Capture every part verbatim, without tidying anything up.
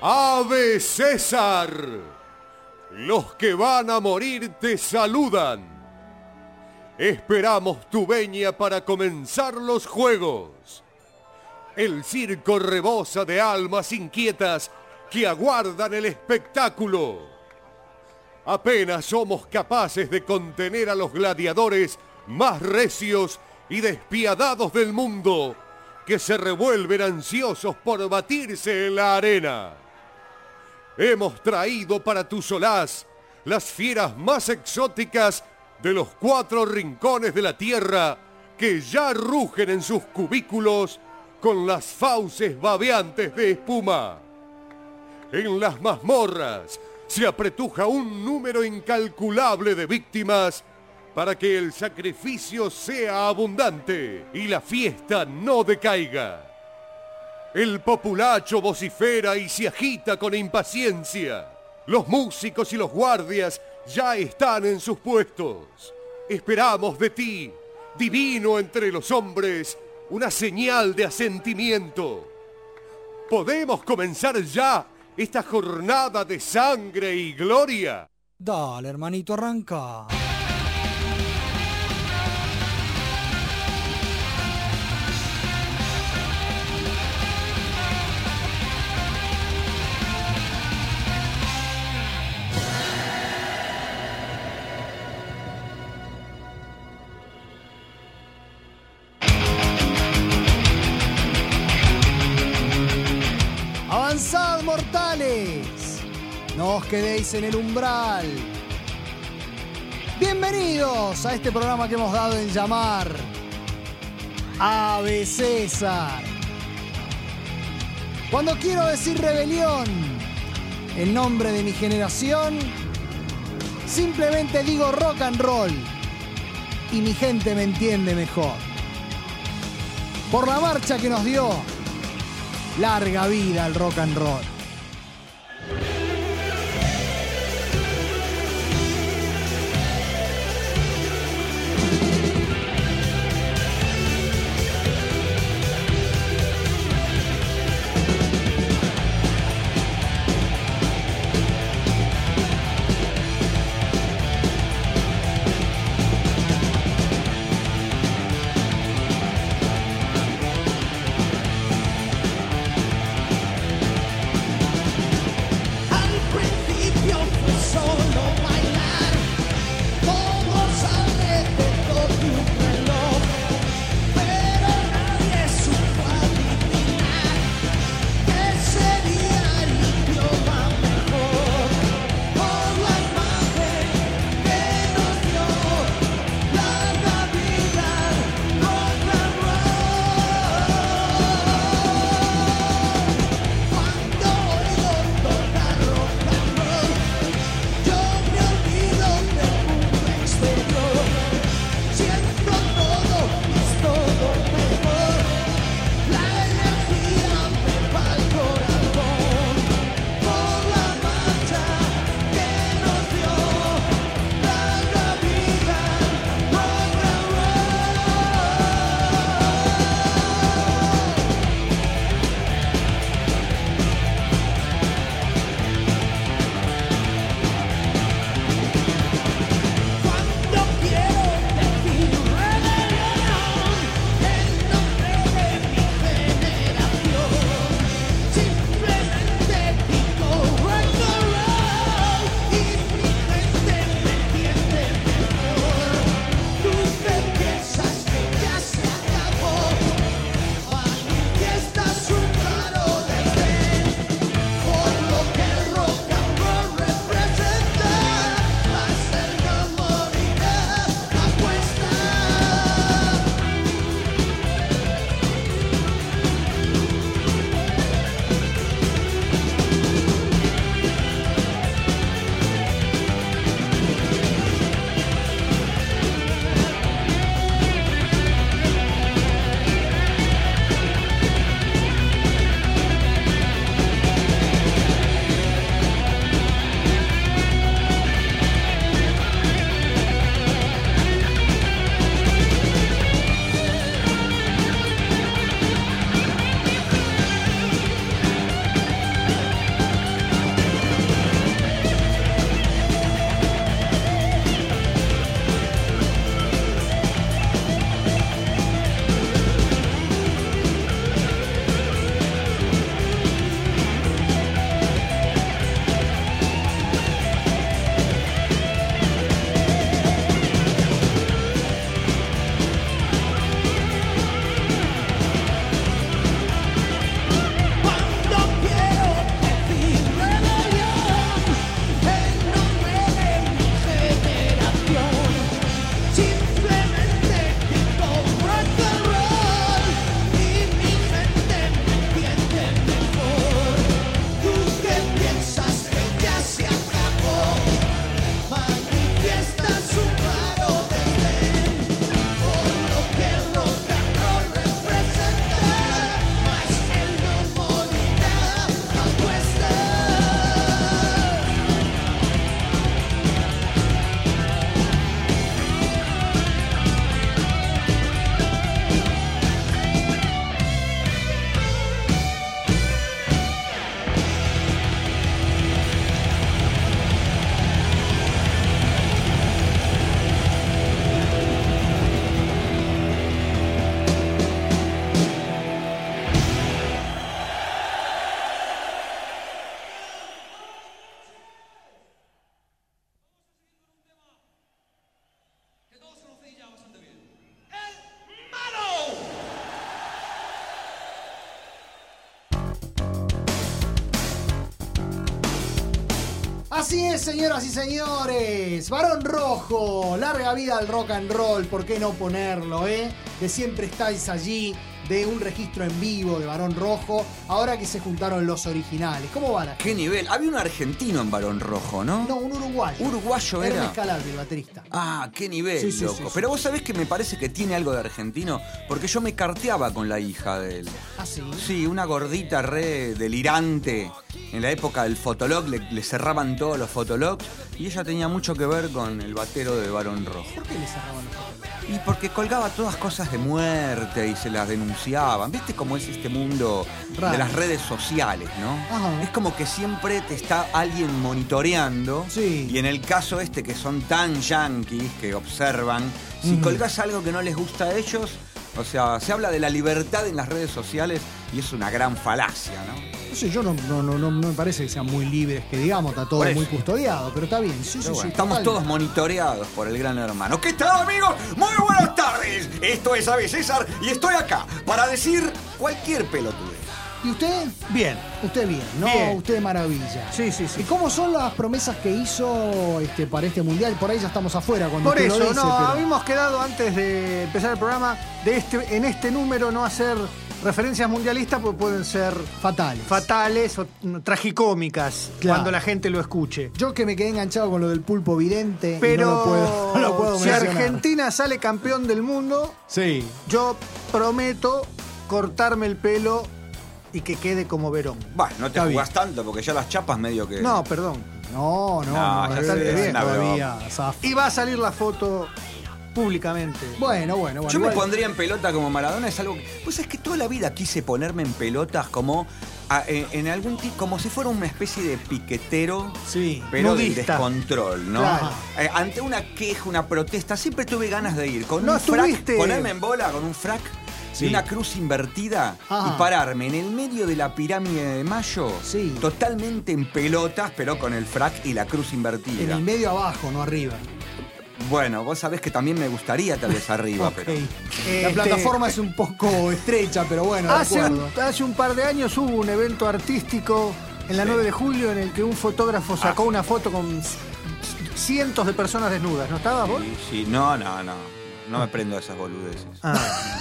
Ave César, los que van a morir te saludan. Esperamos tu veña para comenzar los juegos. El circo rebosa de almas inquietas que aguardan el espectáculo. Apenas somos capaces de contener a los gladiadores más recios y despiadados del mundo, que se revuelven ansiosos por batirse en la arena. Hemos traído para tu solaz las fieras más exóticas de los cuatro rincones de la tierra, que ya rugen en sus cubículos con las fauces babeantes de espuma. En las mazmorras se apretuja un número incalculable de víctimas para que el sacrificio sea abundante y la fiesta no decaiga. El populacho vocifera y se agita con impaciencia. Los músicos y los guardias ya están en sus puestos. Esperamos de ti, divino entre los hombres, una señal de asentimiento. ¿Podemos comenzar ya esta jornada de sangre y gloria? Dale, hermanito, arranca. ¡Avanzad, mortales! No os quedéis en el umbral. Bienvenidos a este programa que hemos dado en llamar Ave César. Cuando quiero decir rebelión en nombre de mi generación, simplemente digo rock and roll y mi gente me entiende mejor. Por la marcha que nos dio, larga vida al rock and roll. Así es, señoras y señores. Barón Rojo, larga vida al rock and roll, ¿por qué no ponerlo, eh? De siempre estáis allí, de un registro en vivo de Barón Rojo, ahora que se juntaron los originales. ¿Cómo van? ¿Qué nivel? Había un argentino en Barón Rojo, ¿no? No, un uruguayo. ¿Uruguayo era? Hermes Calardi, el baterista. Ah, qué nivel, sí, sí, loco. sí, sí, Pero sí. vos sabés que me parece que tiene algo de argentino, porque yo me carteaba con la hija de él. ¿Ah, sí? Sí, una gordita re delirante. En la época del Fotolog le, le cerraban todos los Fotologs y ella tenía mucho que ver con el batero de Barón Rojo. ¿Por qué le cerraban los papeles? Y porque colgaba todas cosas de muerte y se las denunciaban. ¿Viste cómo es este mundo Raro. de las redes sociales, no? Ajá. Es como que siempre te está alguien monitoreando. Sí. Y en el caso este, que son tan yanquis que observan, si Mm. colgás algo que no les gusta a ellos, o sea, se habla de la libertad en las redes sociales y es una gran falacia, ¿no? No sé, yo no, no, no, no me parece que sean muy libres, que digamos, está todo Por eso. muy custodiado, pero está bien. Sí, sí, Pero bueno, sí, estamos total. todos monitoreados por el gran hermano. ¿Qué tal, amigos? Muy buenas tardes. Esto es Ave César y estoy acá para decir cualquier pelotudez. ¿Y usted? Bien. Usted bien, ¿no? Bien. Usted de maravilla. Sí, sí, sí. ¿Y cómo son las promesas que hizo este, para este mundial? Por ahí ya estamos afuera cuando Por usted eso, lo dice, no, pero... habíamos quedado antes de empezar el programa de este, en este número no hacer referencias mundialistas porque pueden ser fatales. fatales o mm, tragicómicas Claro. cuando la gente lo escuche. Yo que me quedé enganchado con lo del pulpo vidente Pero y no lo puedo, no lo puedo si mencionar. Argentina sale campeón del mundo, Sí. yo prometo cortarme el pelo y que quede como Verón. Bueno, no te Está jugás tanto porque ya las chapas medio que... No, perdón. No, no, No, no, ya bastante sé, es bien una todavía. Zaf. Y va a salir la foto públicamente. Bueno, bueno, bueno. Yo me igual- pondría en pelota como Maradona, es algo que... Pues es que toda la vida quise ponerme en pelotas como... a- en, en algún tipo, como si fuera una especie de piquetero, Sí. pero del nudista. descontrol, ¿no? Claro. Eh, ante una queja, una protesta, siempre tuve ganas de ir con No un frac, estuviste- ponerme en bola con un frac Sí. y una cruz invertida Ajá. y pararme en el medio de la pirámide de Mayo, Sí. totalmente en pelotas, pero con el frac y la cruz En invertida. el medio abajo, no arriba. Bueno, vos sabés que también me gustaría tal vez arriba, Ok. pero... La Este- plataforma es un poco estrecha, pero bueno, de Hace un, acuerdo. hace un par de años hubo un evento artístico en la Sí. nueve de julio en el que un fotógrafo sacó Ah. una foto con cientos de personas desnudas. ¿No estabas vos? Sí, sí, no, no, no. No me prendo a esas boludeces. Ah.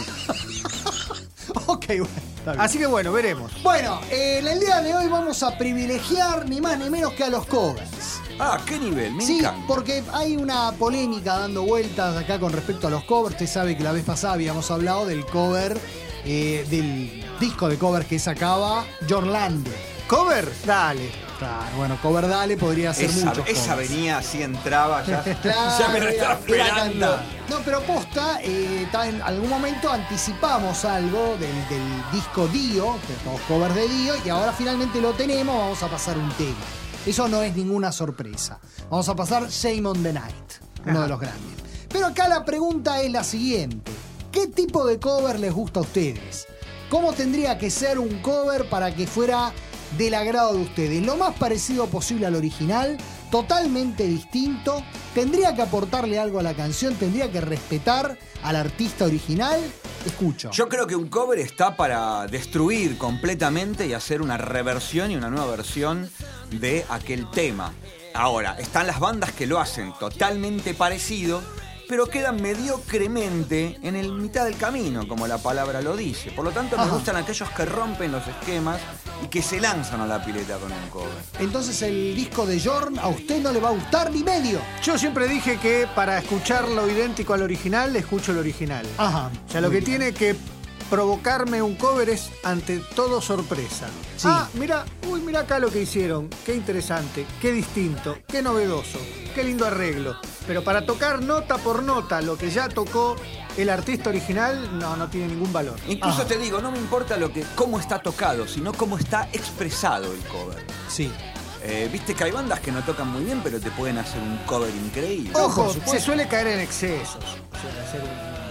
Ok, bueno, está bien. Así que bueno, veremos. Bueno, eh, en el día de hoy vamos a privilegiar ni más ni menos que a los covers. Ah, ¿qué nivel? Me Sí, encanta. porque hay una polémica dando vueltas acá con respecto a los covers. Usted sabe que la vez pasada habíamos hablado del cover, eh, del disco de covers que sacaba John Lande. ¿Cover? Dale. Claro, bueno, cover dale podría ser Esa, muchos esa covers. venía así, entraba ya. Claro, ya me lo era- estaba era esperando. cantar. No, pero posta, eh, ta- en algún momento anticipamos algo del, del disco Dio, que todos covers de Dio, y ahora finalmente lo tenemos, vamos a pasar un tema. Eso no es ninguna sorpresa. Vamos a pasar Shame on the Night, uno Ajá. de los grandes. Pero acá la pregunta es la siguiente. ¿Qué tipo de cover les gusta a ustedes? ¿Cómo tendría que ser un cover para que fuera del agrado de ustedes? Lo más parecido posible al original, totalmente distinto. ¿Tendría que aportarle algo a la canción? ¿Tendría que respetar al artista original? Escucho. Yo creo que un cover está para destruir completamente y hacer una reversión y una nueva versión de aquel tema. Ahora, están las bandas que lo hacen totalmente parecido, pero quedan mediocremente en el mitad del camino, como la palabra lo dice. Por lo tanto, me Ajá. gustan aquellos que rompen los esquemas y que se lanzan a la pileta con un cover. Entonces el disco de Jorn a usted no le va a gustar ni medio. Yo siempre dije que para escucharlo idéntico al original, escucho el original. Ajá. O sea, lo Muy que bien. tiene que provocarme un cover es ante todo sorpresa. Sí. Ah, mira, uy, mira acá lo que hicieron. Qué interesante, qué distinto, qué novedoso, qué lindo arreglo. Pero para tocar nota por nota lo que ya tocó el artista original, no, no tiene ningún valor. Incluso Ajá. te digo, no me importa lo que, cómo está tocado, sino cómo está expresado el cover. Sí. Eh, Viste que hay bandas que no tocan muy bien, pero te pueden hacer un cover increíble. Oh, Ojo, por supuesto. se suele caer en excesos. Suele hacer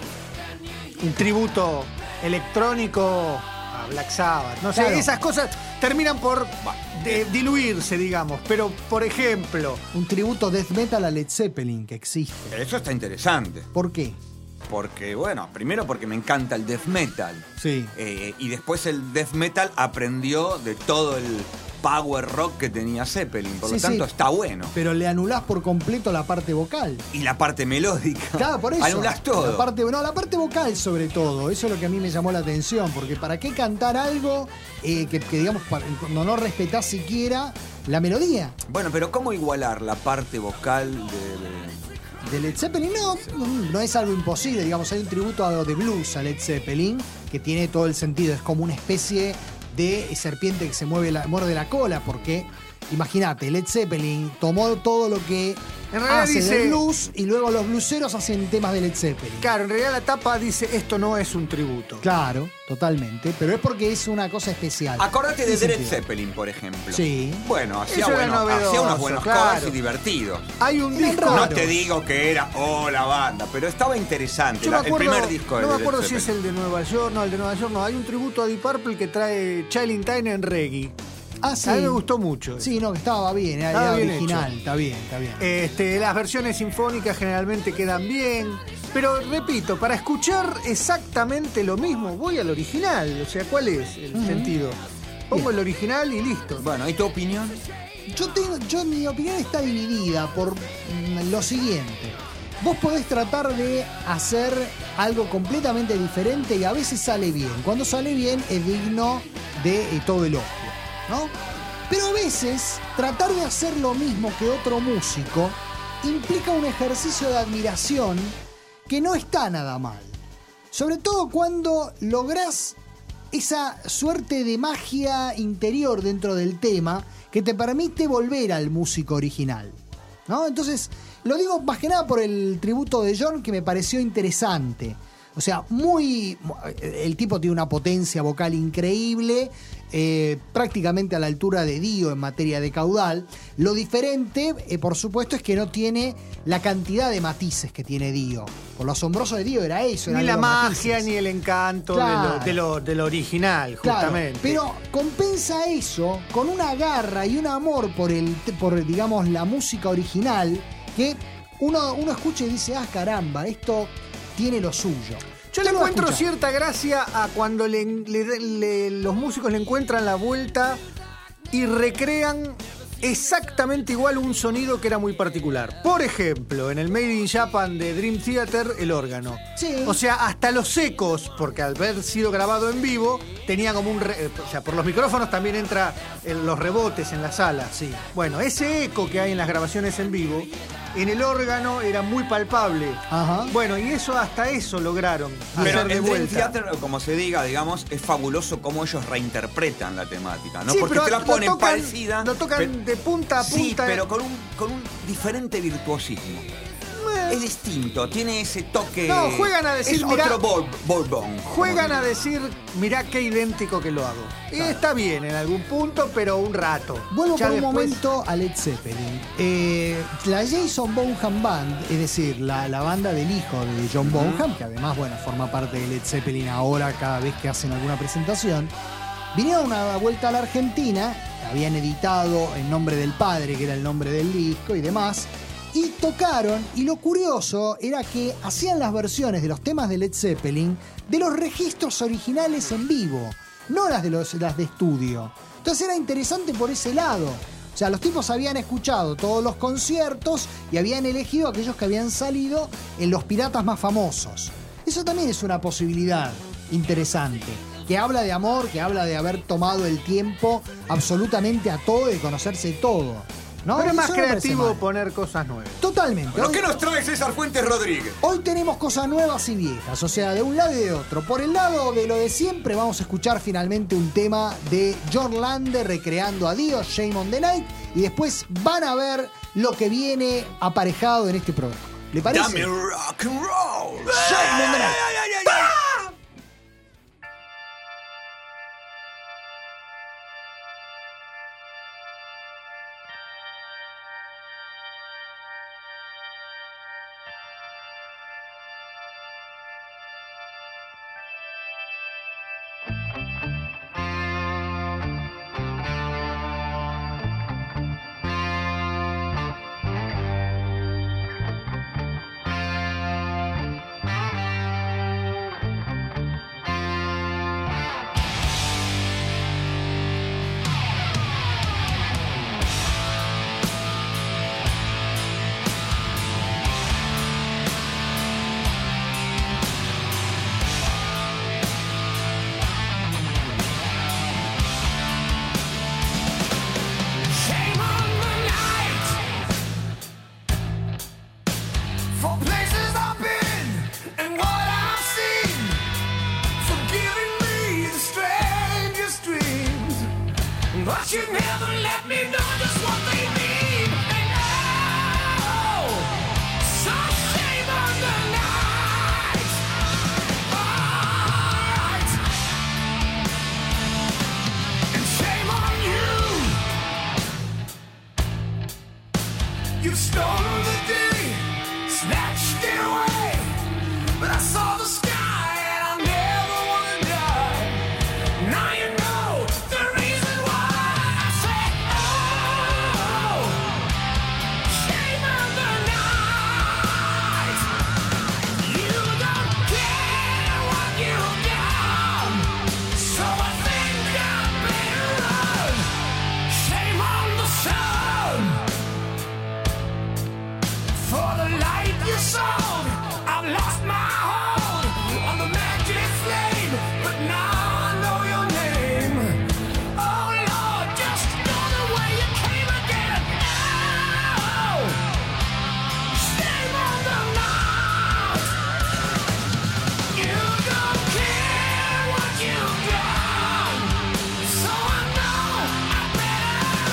un, un tributo electrónico a Black Sabbath. No sé, Claro. esas cosas terminan por de- diluirse, digamos. Pero, por ejemplo, Un tributo death metal a Led Zeppelin que existe. Eso está interesante. ¿Por qué? Porque, bueno, primero porque me encanta el death metal. Sí. Eh, y después el death metal aprendió de todo el, power rock que tenía Zeppelin. Por Sí, lo tanto, sí. está bueno. Pero le anulás por completo la parte vocal. Y la parte melódica. Claro, por eso. Anulás todo. La parte, no, la parte vocal sobre todo. Eso es lo que a mí me llamó la atención. Porque ¿para qué cantar algo eh, que, que, digamos, para- cuando no respetás siquiera la melodía? Bueno, pero ¿cómo igualar la parte vocal de, de- De Led Zeppelin no, no es algo imposible. Digamos, hay un tributo a- de blues a Led Zeppelin que tiene todo el sentido. Es como una especie de serpiente que se mueve la, muerde la cola. Porque, imagínate, Led Zeppelin tomó todo lo que En realidad hace dice- de blues y luego los blueseros hacen temas de Led Zeppelin. Claro, en realidad la tapa dice esto no es un tributo. Claro, totalmente. Pero es porque es una cosa especial. Acordate de Tiene Led sentido. Zeppelin, por ejemplo. Sí. Bueno, hacía, Eso era bueno, novedoso, hacía unos buenos claro. covers y divertidos. Hay un Era disco. raro. No te digo que era, oh, la banda, pero estaba interesante. Yo La- me acuerdo, el primer disco de no me Led acuerdo si es Zeppelin. el de Nueva York, no, el de Nueva York no. Hay un tributo a Deep Purple que trae Child in Time en reggae. Ah, sí. A mí me gustó mucho. Sí, no, que estaba bien, era, Estaba era bien original, hecho. está bien, está bien. Este, las versiones sinfónicas generalmente quedan bien. Pero repito, para escuchar exactamente lo mismo, voy al original. O sea, ¿cuál es el sentido? Pongo Bien. el original y listo. Bueno, ¿y tu opinión? Yo tengo, yo mi opinión está dividida por mm, lo siguiente. Vos podés tratar de hacer algo completamente diferente y a veces sale bien. Cuando sale bien es digno de eh, todo el ojo, ¿no? Pero a veces tratar de hacer lo mismo que otro músico implica un ejercicio de admiración que no está nada mal. Sobre todo cuando lográs esa suerte de magia interior dentro del tema que te permite volver al músico original, ¿no? Entonces, lo digo más que nada por el tributo de John, que me pareció interesante. O sea, muy... El tipo tiene una potencia vocal increíble, eh, prácticamente a la altura de Dio en materia de caudal. Lo diferente, eh, por supuesto, es que no tiene la cantidad de matices que tiene Dio. Por lo asombroso de Dio era eso. Ni eran la los magia, matices. ni el encanto Claro. de, lo, de, lo, de lo original, Claro, justamente. pero compensa eso con una garra y un amor por el, por, digamos, la música original que uno, uno escucha y dice, ah, caramba, esto tiene lo suyo. Yo le Usted lo va a encuentro escuchar. cierta gracia a cuando le- le- le- los músicos le encuentran la vuelta y recrean exactamente igual un sonido que era muy particular. Por ejemplo, en el Made in Japan de Dream Theater, el órgano. Sí. O sea, hasta los ecos, porque al haber sido grabado en vivo, tenía como un... re- o sea, por los micrófonos también entra en los rebotes en la sala. Sí. Bueno, ese eco que hay en las grabaciones en vivo, en el órgano era muy palpable. Ajá. Bueno, y eso hasta eso lograron. Pero hacer de en Dream vuelta. Theater, como se diga, digamos, es fabuloso cómo ellos reinterpretan la temática, ¿no? Sí, Porque pero te la lo ponen tocan- parecida. Lo tocan pero- de punta a Sí, punta. pero con un, con un diferente virtuosismo. Es distinto, tiene ese toque. No, juegan a decir, es mirá- otro Bol- Bolbón. Juegan a decir, mirá qué idéntico que lo hago. Y está bien en algún punto, pero un rato. Vuelvo Ya por un después- momento a Led Zeppelin. Eh, la Jason Bonham Band, es decir, la, la banda del hijo de John Bonham, que además, bueno, forma parte de Led Zeppelin ahora cada vez que hacen alguna presentación, vinieron una vuelta a la Argentina, habían editado En nombre del padre, que era el nombre del disco y demás, y tocaron, y lo curioso era que hacían las versiones de los temas de Led Zeppelin de los registros originales en vivo, no las de, los, las de estudio. Entonces era interesante por ese lado. O sea, los tipos habían escuchado todos los conciertos y habían elegido aquellos que habían salido en los piratas más famosos. Eso también es una posibilidad interesante, que habla de amor, que habla de haber tomado el tiempo absolutamente a todo y de conocerse todo, ¿no? Pero es más Eso no me parece creativo mal. poner cosas nuevas. Totalmente. Bueno, Hoy- ¿qué nos trae César Fuentes Rodríguez? Hoy tenemos cosas nuevas y viejas, o sea, de un lado y de otro. Por el lado de lo de siempre, vamos a escuchar finalmente un tema de John Lander recreando a Dio, Shame on the Night, y después van a ver lo que viene aparejado en este programa. ¿Le parece? Dame rock and roll. Shame on the Night. Thank But you never let me know just what they mean. And oh, so shame on the night. Alright. And shame on you. You stole the day, snatched it away. But I saw the sky and I never wanna die. Now you know the reason why. I've lost my hold on the magic flame, but now I know your name. Oh Lord, just know the way you came again. Oh, shame on the night. You don't care what you've done, so I know I better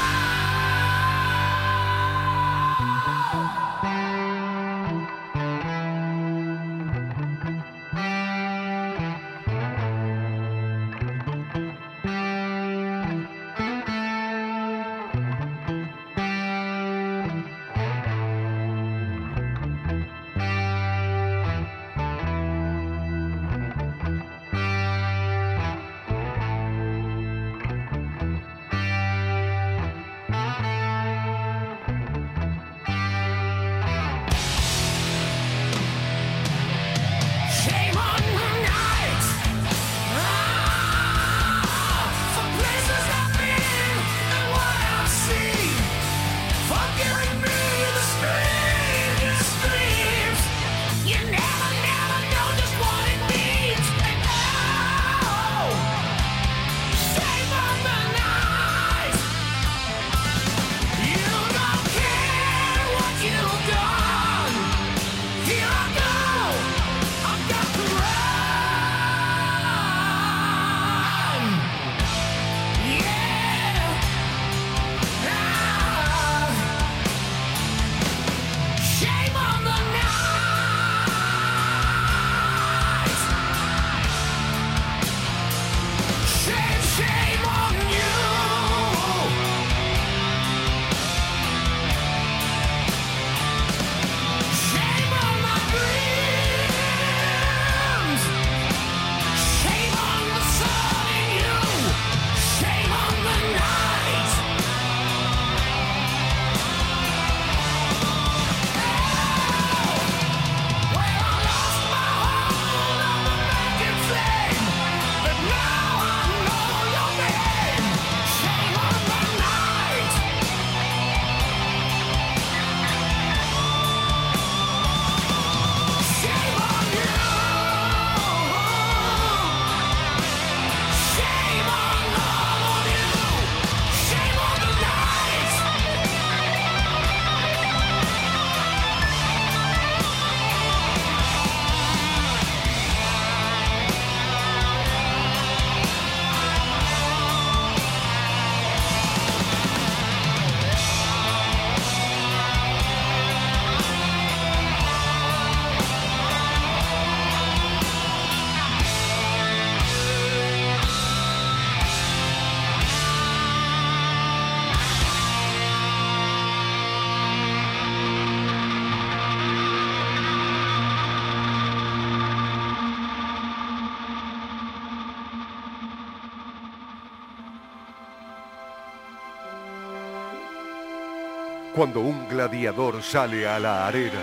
cuando un gladiador sale a la arena.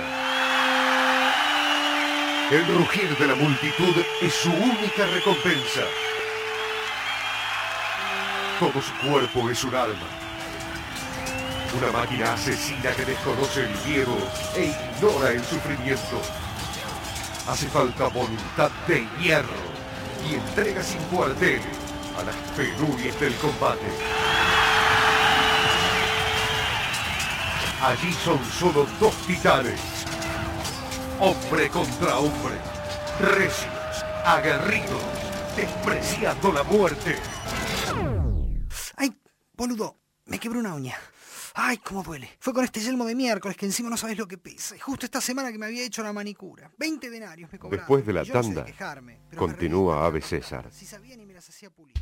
El rugir de la multitud es su única recompensa. Todo su cuerpo es un arma. Una máquina asesina que desconoce el miedo e ignora el sufrimiento. Hace falta voluntad de hierro y entrega sin cuartel a las penurias del combate. Allí son solo dos titanes, hombre contra hombre, recios, aguerridos, despreciando la muerte. Ay, boludo, me quebré una uña. Ay, cómo duele. Fue con este yelmo de miércoles que encima no sabés lo que pesa. Y justo esta semana que me había hecho la manicura. veinte denarios me cobraron. Después de la Y yo no sé tanda, quejarme, pero me continúa reí. Ave César. Si sabían y me las hacía pulir.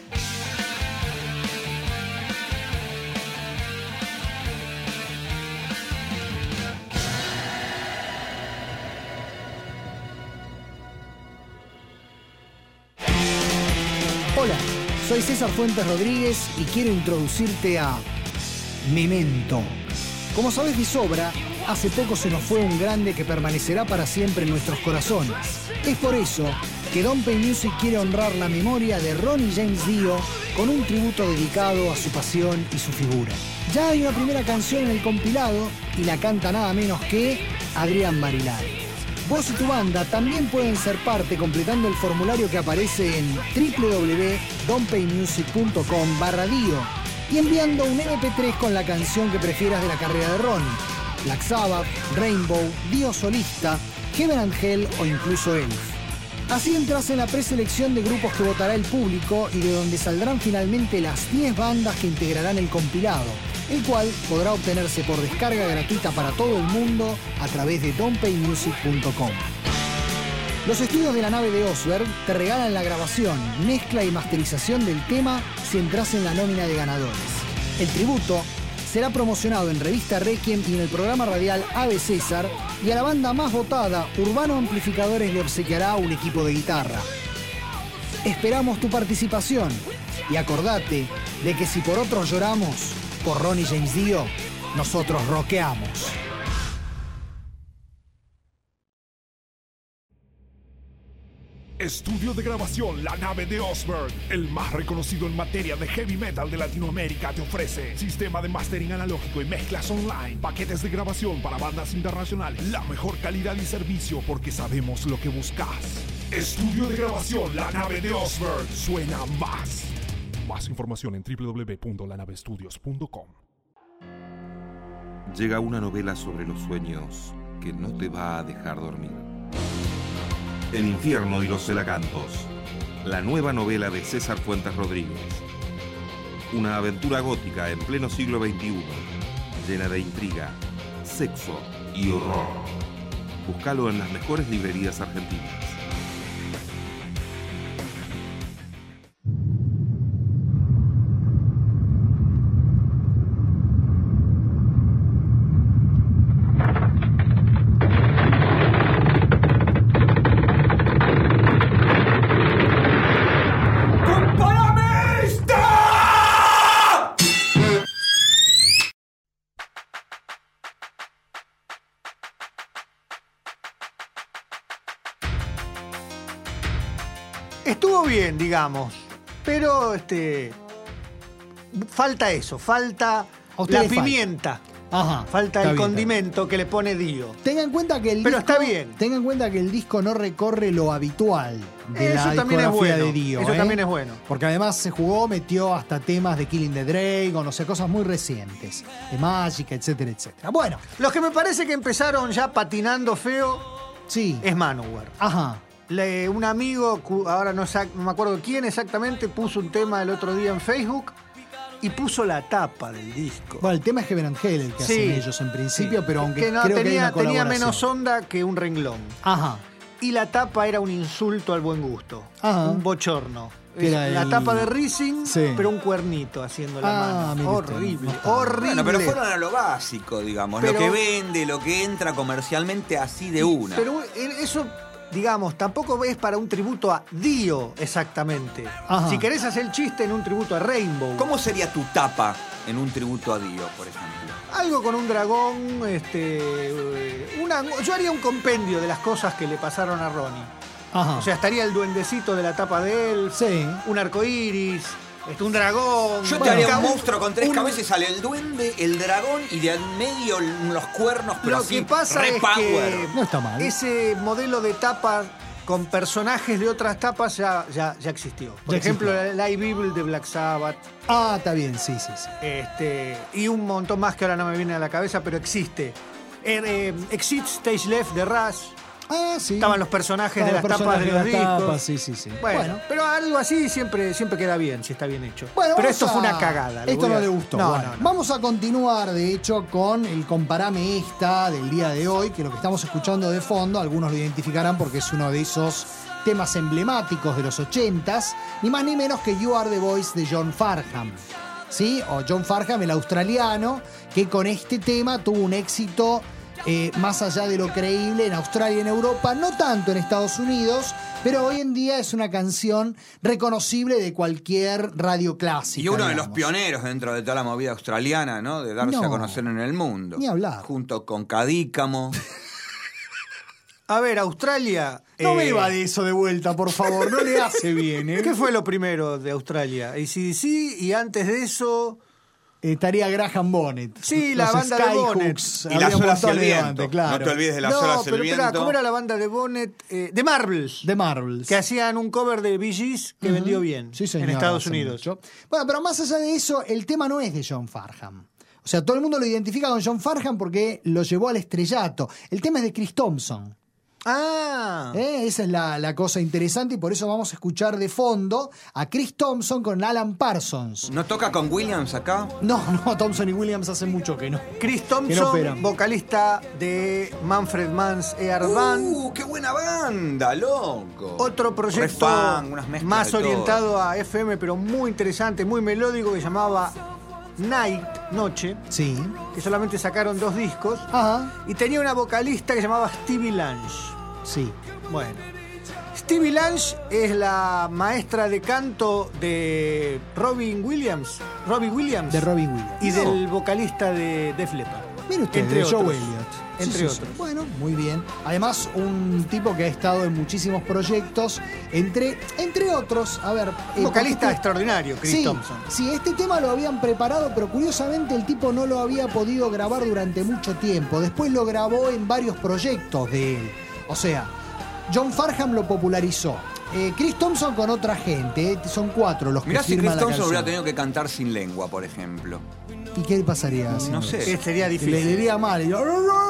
Hola, soy César Fuentes Rodríguez y quiero introducirte a Memento. Como sabes de sobra, hace poco se nos fue un grande que permanecerá para siempre en nuestros corazones. Es por eso que Don't Pay Music quiere honrar la memoria de Ronnie James Dio con un tributo dedicado a su pasión y su figura. Ya hay una primera canción en el compilado y la canta nada menos que Adrián Marilari. Vos y tu banda también pueden ser parte completando el formulario que aparece en w w w punto don't pay music punto com barra dio y enviando un eme pe tres con la canción que prefieras de la carrera de Ronnie. Black Sabbath, Rainbow, Dio solista, Heaven and Hell o incluso Elf. Así entras en la preselección de grupos que votará el público y de donde saldrán finalmente las diez bandas que integrarán el compilado, el cual podrá obtenerse por descarga gratuita para todo el mundo a través de don't pay music punto com. Los estudios de la nave de Osberg te regalan la grabación, mezcla y masterización del tema si entras en la nómina de ganadores. El tributo será promocionado en Revista Requiem y en el programa radial Ave César, y a la banda más votada, Urbano Amplificadores, le obsequiará un equipo de guitarra. Esperamos tu participación y acordate de que si por otros lloramos, por Ronnie James Dio, nosotros rockeamos. Estudio de grabación La Nave de Osberg, el más reconocido en materia de heavy metal de Latinoamérica, te ofrece sistema de mastering analógico y mezclas online, paquetes de grabación para bandas internacionales, la mejor calidad y servicio porque sabemos lo que buscas. Estudio de grabación La Nave de Osberg, suena más. Más información en w w w punto la nave estudios punto com. Llega una novela sobre los sueños que no te va a dejar dormir. El infierno y los celacantos. La nueva novela de César Fuentes Rodríguez. Una aventura gótica en pleno siglo veintiuno, llena de intriga, sexo y horror. Búscalo en las mejores librerías argentinas. Estuvo bien, digamos, pero este falta eso, falta A la ustedes falta. pimienta, Ajá. falta está el bien, condimento que le pone Dio. Tenga en cuenta que el Pero disco, está bien. Tenga en cuenta que el disco no recorre lo habitual de Eso la también es discografía bueno, de Dio. eso ¿eh? también es bueno. Porque además se jugó, metió hasta temas de Killing the Dragon, o sea, cosas muy recientes, de Mágica, etcétera, etcétera. Bueno, Los que me parece que empezaron ya patinando feo sí. es Manowar. Ajá. Le- un amigo, cu- ahora no, exact- no me acuerdo quién exactamente, puso un tema el otro día en Facebook y puso la tapa del disco. Bueno, el tema es Heaven and Hell, el que Sí. hacen ellos en principio, Sí. pero aunque que no, creo que hay tenía, una tenía colaboración. menos onda que un renglón. Ajá. Y la tapa era un insulto al buen gusto. Ajá. Un bochorno. Que era la el- tapa de Rising, Sí. pero un cuernito haciendo la Ah, mano. mire usted, Horrible, no está. horrible. Bueno, pero fueron a lo básico, digamos. Pero- lo que vende, lo que entra comercialmente así de una. Pero eh, eso, digamos, tampoco es para un tributo a Dio exactamente. Ajá. Si querés hacer el chiste en un tributo a Rainbow. ¿Cómo sería tu tapa en un tributo a Dio, por ejemplo? Algo con un dragón, este, eh, una, yo haría un compendio de las cosas que le pasaron a Ronnie. Ajá. O sea, estaría el duendecito de la tapa de él, sí. un arco iris, este, un dragón. Yo te bueno, haría un cab- monstruo con tres un- cabezas y sale el duende, el dragón y de en medio los cuernos, pero Lo así, que pasa re es power. que No está mal. ese modelo de tapa con personajes de otras tapas ya, ya, ya existió. Por Ya ejemplo, existió. la Live Evil de Black Sabbath, Ah, está bien, sí, sí, sí. este, y un montón más que ahora no me viene a la cabeza, pero existe. Eh, eh, Exit Stage Left de Rush. Ah, sí. Estaban los personajes Estaban de las los tapas de los personajes de las discos. tapas, sí, sí, sí. Bueno, Bueno. pero algo así siempre, siempre queda bien, si está bien hecho. Bueno, pero vamos esto a- fue una cagada. lo Esto voy no a- le gustó. No, Bueno, no, no. Vamos a continuar, de hecho, con el Comparame Esta del día de hoy, que lo que estamos escuchando de fondo, algunos lo identificarán porque es uno de esos temas emblemáticos de los ochentas, ni más ni menos que You Are the Voice de John Farnham. ¿Sí? O John Farnham, el australiano, que con este tema tuvo un éxito eh, más allá de lo creíble en Australia y en Europa, no tanto en Estados Unidos, pero hoy en día es una canción reconocible de cualquier radio clásica. Y uno de los digamos. pioneros dentro de toda la movida australiana, ¿no? De darse No. a conocer en el mundo. Ni hablar. Junto con Cadícamo. A ver, Australia. No eh, beba de eso de vuelta, por favor, no le hace bien, ¿eh? ¿Qué fue lo primero de Australia? A C D C y antes de eso. Estaría Graham Bonnet. Sí, la Los banda de Skyhooks, Bonnet. Y las había un olas y montón el de viento. bandas, claro. No te olvides de las no, olas y pero el espera, viento. ¿cómo era la banda de Bonnet? Eh, The Marbles. The Marvels. Que hacían un cover de Bee Gees que Ujú. vendió bien Sí, señor, en Estados hace Unidos. mucho. Bueno, pero más allá de eso, el tema no es de John Farnham. O sea, todo el mundo lo identifica con John Farnham porque lo llevó al estrellato. El tema es de Chris Thompson. Ah, ¿Eh? Esa es la, la cosa interesante y por eso vamos a escuchar de fondo a Chris Thompson con Alan Parsons. ¿No toca con Williams acá? No, no, Thompson y Williams hace mucho que no. Chris Que Thompson, no operan. vocalista de Manfred Mann's Ear Band. ¡Uh, qué buena banda, loco! Otro proyecto Re fan, unas mezclas más de todo. orientado a F M, pero muy interesante, muy melódico, que llamaba Night, Noche, Sí. que solamente sacaron dos discos. Ajá. Y tenía una vocalista que se llamaba Stevie Lange. Sí. Bueno, Stevie Lange es la maestra de canto de Robin Williams, Robbie Williams, De Robbie Williams. y del vocalista de Def Leppard. Mire usted, entre de Joe otros. Elliott. Entre Sí, sí, otros. sí. Bueno, muy bien. Además, un tipo que ha estado en muchísimos proyectos, entre, entre otros, a ver... Un eh, vocalista porque este- extraordinario, Chris sí, Thompson. sí, este tema lo habían preparado, pero curiosamente el tipo no lo había podido grabar durante mucho tiempo. Después lo grabó en varios proyectos de él. O sea, John Farnham lo popularizó. Eh, Chris Thompson con otra gente, eh, son cuatro los que Mirá si Chris firman la Thompson canción. hubiera tenido que cantar sin lengua, por ejemplo. ¿Y qué pasaría? si No sé. Que sería Le difícil. diría mal. y yo-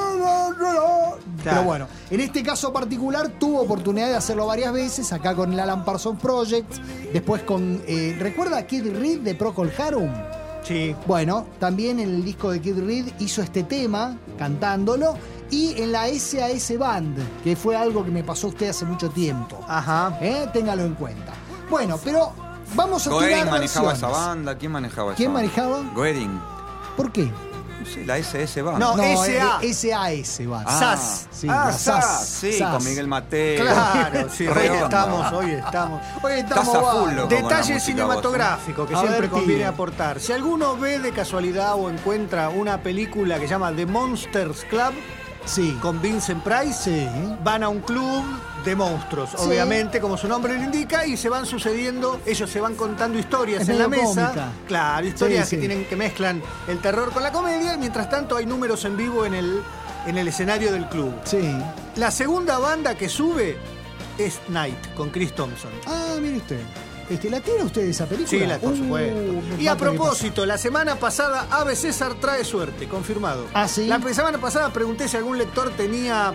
Pero Claro. bueno, en este caso particular tuvo oportunidad de hacerlo varias veces, acá con el Alan Parsons Project, después con... eh, ¿recuerda a Kid Reed de Procol Harum? Sí. Bueno, también en el disco de Kid Reed hizo este tema, cantándolo, y en la S A S Band, que fue algo que me pasó a usted hace mucho tiempo. Ajá. ¿Eh? Téngalo en cuenta. Bueno, pero vamos a Goering tirar manejaba versiones. esa banda. ¿Quién manejaba esa ¿Quién banda? manejaba? Goering. ¿Por qué? No sé, la S S Band. No, S A. eh, S A S Band. Ah, SAS. Sí, ah, la SAS. SAS. Sí, SAS. con Miguel Mateo. Claro, sí, hoy Re onda. estamos, hoy estamos. Hoy estamos Estás a bárbaros. full, loco. con la Detalle música, cinematográfico que A siempre ver, conviene tire. aportar. Si alguno ve de casualidad o encuentra una película que se llama The Monsters Club Sí. con Vincent Price, Sí. van a un club de monstruos, Sí. obviamente, como su nombre lo indica, y se van sucediendo, ellos se van contando historias Es en la medio mesa. cómica. Claro, historias Sí, que sí. tienen que mezclan el terror con la comedia, y mientras tanto hay números en vivo en el, en el escenario del club. Sí. La segunda banda que sube es Night, con Chris Thompson. Ah, mire usted. Este, ¿La tiene usted esa película? Sí, la, por Uh, supuesto. me Y a mata que propósito, la semana pasada Ave César trae suerte, confirmado. ¿Ah, sí? La semana pasada pregunté si algún lector tenía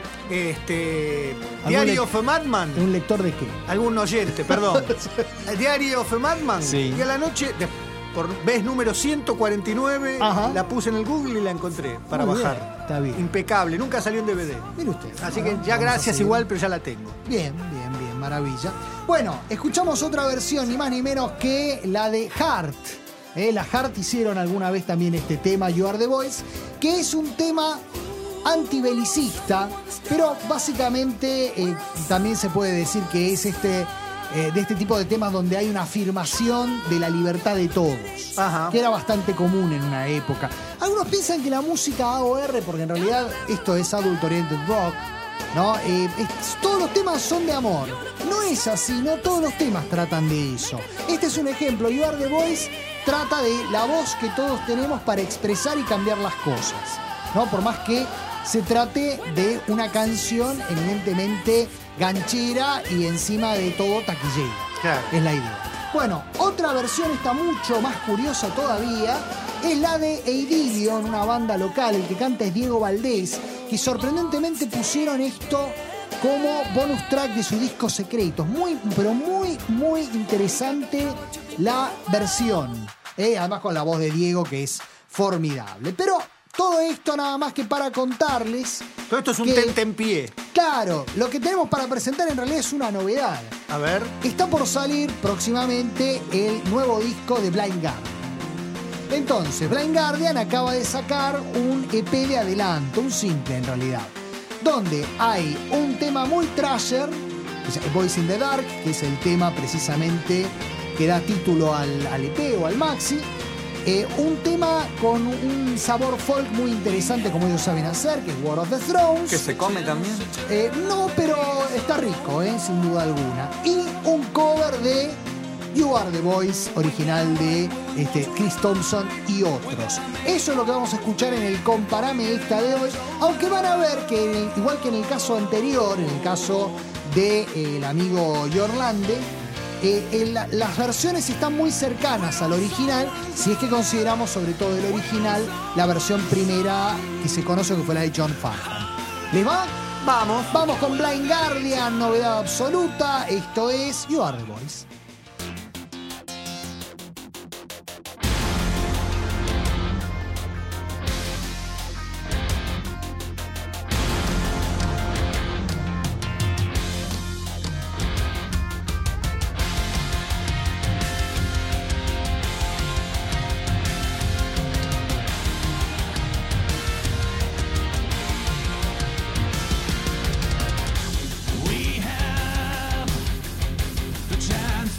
este ¿Algún Diary lec- of a Madman. pasa. ¿Un lector de qué? Algún oyente, perdón. Diary of a Madman. Sí. Y a la noche, de- por vez número ciento cuarenta y nueve, Ajá. la puse en el Google y la encontré para Muy bien, bajar. está bien. Impecable, nunca salió en D V D. Mire usted. Así Ah, que vamos ya a gracias seguir. igual, pero ya la tengo. Bien, bien, bien, maravilla. Bueno, escuchamos otra versión, ni más ni menos que la de Heart. Eh, la Heart hicieron alguna vez también este tema, You Are the Voice, que es un tema antibelicista, pero básicamente eh, también se puede decir que es este, eh, de este tipo de temas donde hay una afirmación de la libertad de todos, Ajá. que era bastante común en una época. Algunos piensan que la música A O R, porque en realidad esto es Adult Oriented Rock, ¿no? Eh, es- todos los temas son de amor. No es así, no todos los temas tratan de eso. Este es un ejemplo. You Are the Voice trata de la voz que todos tenemos para expresar y cambiar las cosas, ¿no? Por más que se trate de una canción eminentemente ganchera y encima de todo taquillera. Claro. Es la idea. Bueno, otra versión está mucho más curiosa todavía. es la de Eidilio, en una banda local. El que canta es Diego Valdés, que sorprendentemente pusieron esto como bonus track de su disco Secretos. Muy, pero muy, muy interesante la versión. ¿eh? Además con la voz de Diego, que es formidable. Pero todo esto nada más que para contarles... Todo esto es un que, tentempié. Claro, lo que tenemos para presentar en realidad es una novedad. A ver. Está por salir próximamente el nuevo disco de Blind Guardian. Entonces, Blind Guardian acaba de sacar un E P de adelanto, un simple en realidad, donde hay un tema muy thrasher, que es Voice in the Dark, que es el tema precisamente que da título al, al E P o al maxi. Eh, un tema con un sabor folk muy interesante, como ellos saben hacer, que es War of the Thrones. ¿Que se come también? Eh, no, pero está rico, eh, sin duda alguna. Y un cover de You Are the Voice, original de este, Chris Thompson y otros. Eso es lo que vamos a escuchar en el Comparame esta de hoy. Aunque van a ver que, igual que en el caso anterior, en el caso del de, eh, amigo Yorlande, Eh, el, las versiones están muy cercanas al original, si es que consideramos sobre todo el original la versión primera que se conoce, que fue la de John Farnham. ¿Les va? Vamos. Vamos con Blind Guardian, novedad absoluta. Esto es You Are the Voice. We have the chance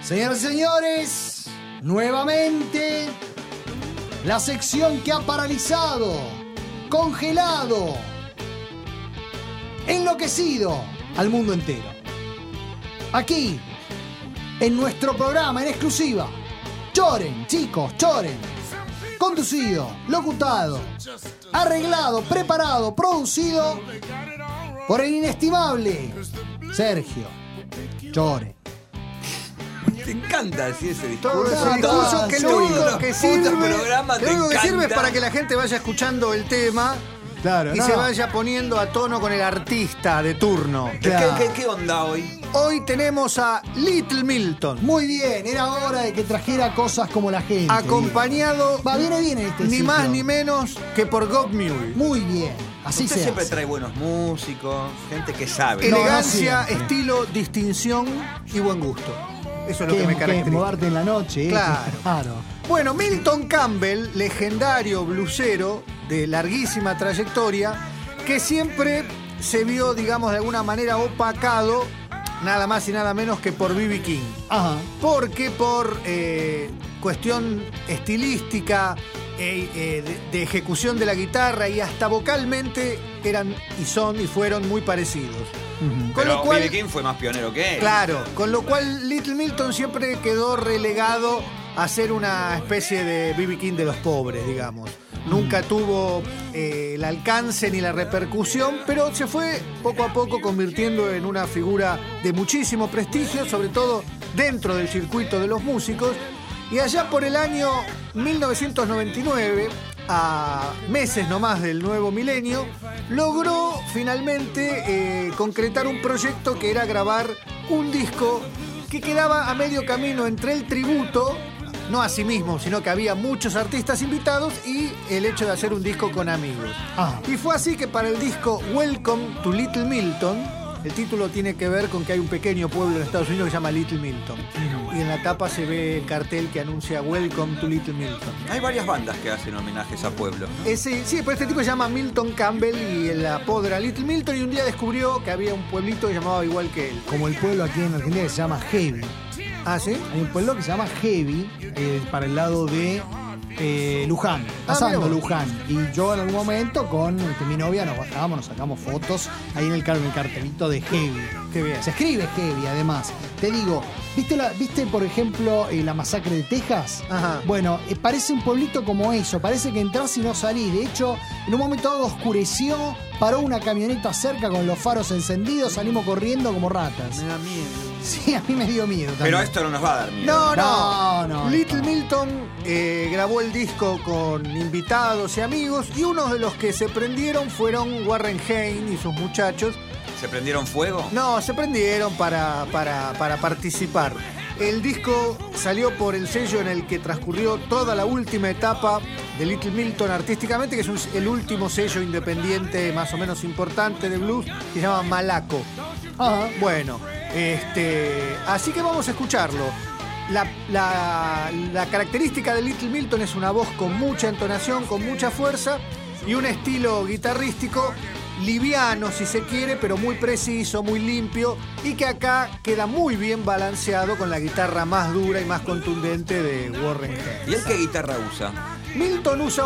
Señoras y señores, nuevamente la sección que ha paralizado, congelado, enloquecido al mundo entero. Aquí, en nuestro programa en exclusiva, Choren, chicos, Choren. Conducido, locutado, arreglado, preparado, producido por el inestimable Sergio Choren. Te encanta así ese discurso. Todo ese Ah, discurso que sí. lo único Todos que los sirve, putos programas lo te único que sirve es encanta. para que la gente vaya escuchando el tema Claro, y no. se vaya poniendo a tono con el artista de turno. ¿Qué, Claro. qué- qué onda hoy? Hoy tenemos a Little Milton, Muy bien, era hora de que trajera cosas como la gente. acompañado Va, viene bien este ni ciclo. más ni menos que por Gob Mule. Muy bien, así Usted se siempre hace. trae buenos músicos, gente que sabe. No, no Elegancia, siempre. estilo, distinción y buen gusto. Eso es lo ¿Qué, que me qué, caracteriza. moverte en la noche, ¿eh? Claro. Claro. Bueno, Milton Campbell, legendario blusero de larguísima trayectoria, que siempre se vio, digamos, de alguna manera opacado, nada más y nada menos que por B B King. Ajá. Porque por eh, cuestión estilística, eh, eh, de, de ejecución de la guitarra y hasta vocalmente eran y son y fueron muy parecidos. Ujú. Con Pero lo cual, B B King fue más pionero que él. claro, con lo cual Little Milton siempre quedó relegado a ser una especie de B B King de los pobres, digamos. Nunca tuvo eh, el alcance ni la repercusión, pero se fue poco a poco convirtiendo en una figura de muchísimo prestigio, sobre todo dentro del circuito de los músicos. Y allá por el año mil novecientos noventa y nueve, a meses nomás del nuevo milenio, logró finalmente eh, concretar un proyecto que era grabar un disco que quedaba a medio camino entre el tributo, no a sí mismo, sino que había muchos artistas invitados, y el hecho de hacer un disco con amigos. Ah. Y fue así que para el disco Welcome to Little Milton, el título tiene que ver con que hay un pequeño pueblo en Estados Unidos que se llama Little Milton. Y en la tapa se ve el cartel que anuncia Welcome to Little Milton. Hay varias bandas que hacen homenajes a pueblos. Ese, sí, pero este tipo se llama Milton Campbell y el apodo era Little Milton, y un día descubrió que había un pueblito que llamaba igual que él. Como el pueblo aquí en Argentina que se llama Heavy. ¿Ah, sí? Hay un pueblo que se llama Heavy, eh, para el lado de eh, Luján, pasando mira vos. Luján. Y yo en algún momento con este, mi novia nos bajábamos, nos sacamos fotos ahí en el, car- en el cartelito de Heavy. Qué bien. Se escribe Heavy, además. Te digo, ¿viste, la, ¿viste por ejemplo, eh, la masacre de Texas? Ajá. Bueno, eh, parece un pueblito como eso. Parece que entras y no salís. De hecho, en un momento dado oscureció, paró una camioneta cerca con los faros encendidos, salimos corriendo como ratas. Me da miedo. Sí, a mí me dio miedo también. Pero esto no nos va a dar miedo. No, no. No, no, Little no. Milton eh, grabó el disco con invitados y amigos, y unos de los que se prendieron fueron Warren Haynes y sus muchachos. ¿Se prendieron fuego? No, se prendieron para, para, para participar. El disco salió por el sello en el que transcurrió toda la última etapa de Little Milton artísticamente, que es un- el último sello independiente más o menos importante de blues, que se llama Malaco. Ajá. Bueno, este, así que vamos a escucharlo. La, la- la característica de Little Milton es una voz con mucha entonación, con mucha fuerza, y un estilo guitarrístico liviano, si se quiere, pero muy preciso, muy limpio, y que acá queda muy bien balanceado con la guitarra más dura y más contundente de Warren Haynes. ¿Y él qué guitarra usa? Milton usa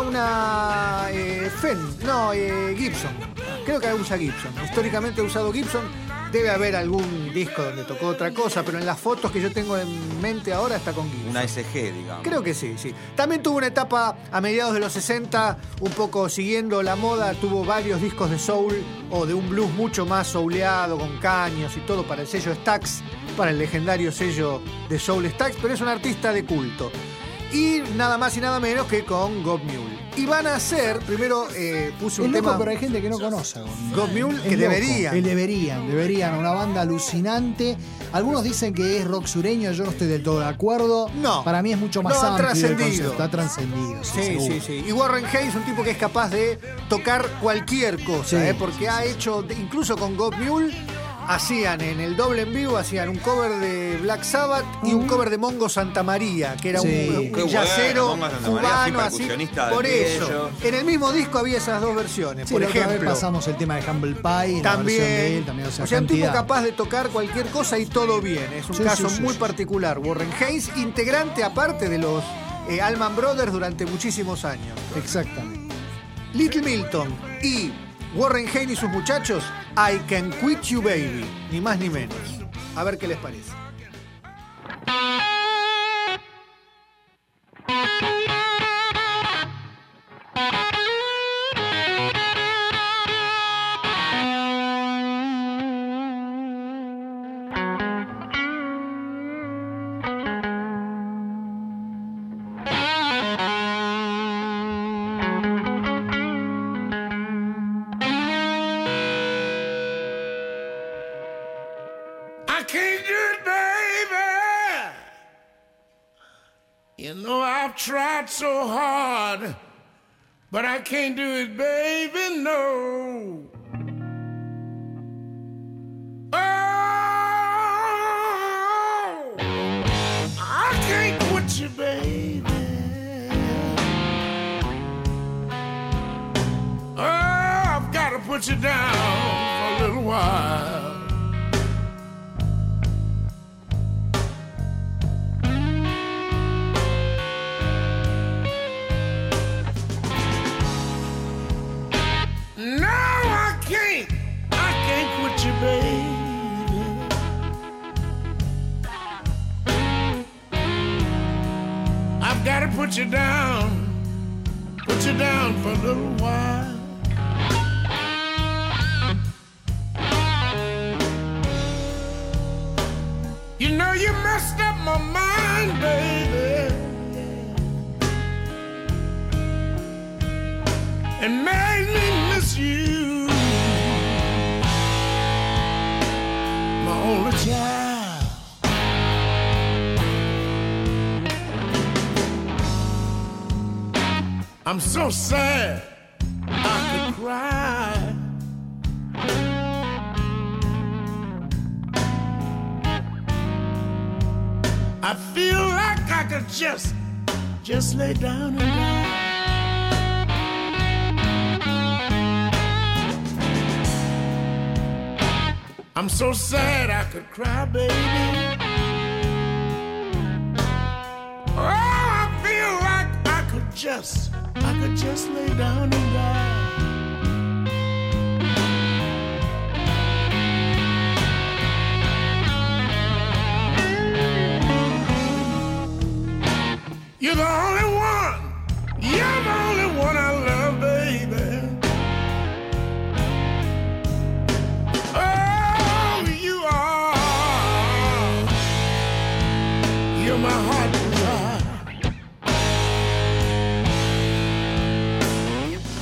una eh, Fender, no, eh, Gibson. Creo que usa Gibson. Históricamente ha usado Gibson. Debe haber algún disco donde tocó otra cosa, pero en las fotos que yo tengo en mente ahora está con Gibson. Una S G, digamos. Creo que sí, sí. También tuvo una etapa a mediados de los sesenta, un poco siguiendo la moda, tuvo varios discos de soul o de un blues mucho más souleado, con caños y todo, para el sello Stax, para el legendario sello de soul Stax, pero es un artista de culto. Y nada más y nada menos que con Gob Mule. Y van a hacer, primero eh, puse Es un loco, tema... pero hay gente que no conoce a Gob Gob Mule, Es que loco. deberían. Eh, deberían, deberían. Una banda alucinante. Algunos dicen que es rock sureño, yo no estoy del todo de acuerdo. No. Para mí es mucho más No, ha amplio el trascendido. concepto. Está trascendido. Sí, Sí, seguro. sí, sí. Y Warren Haynes, un tipo que es capaz de tocar cualquier cosa, Sí, ¿eh? Porque sí, ha sí, hecho, de- incluso con Gob Mule, hacían en el doble en vivo, hacían un cover de Black Sabbath y un cover de Mongo Santa María, que era Sí. un, un Qué yacero bueno, Mongo Santa María, cubano, sí, así. percusionista Por de eso, ellos. en el mismo disco había esas dos versiones. Sí, por la otra vez ejemplo, pasamos el tema de Humble Pie, en la versión de también, él, también, o sea, o sea, un tipo cantidad. capaz de tocar cualquier cosa y todo bien. Es un Sí, caso sí, sí, muy sí. particular. Warren Haynes, integrante aparte de los eh, Allman Brothers durante muchísimos años. Exactamente. Little Milton y Warren Haynes y sus muchachos, I Can Quit You Baby, ni más ni menos. A ver qué les parece. I can't do it, baby. You know I've tried so hard, but I can't do it, baby, no. Oh, I can't quit you, baby. Oh, I've got to put you down for a little while. No, I can't. I can't quit you, baby. I've got to put you down, put you down for a little while. You know you messed up my mind, baby, and made me miss you, my only child. I'm so sad I could cry. I feel like I could just, just lay down and die. I'm so sad I could cry, baby. Oh, I feel like I could just, I could just lay down and die. You're the only one, you're the only one I love, baby. Oh, you are, you're my heart desire.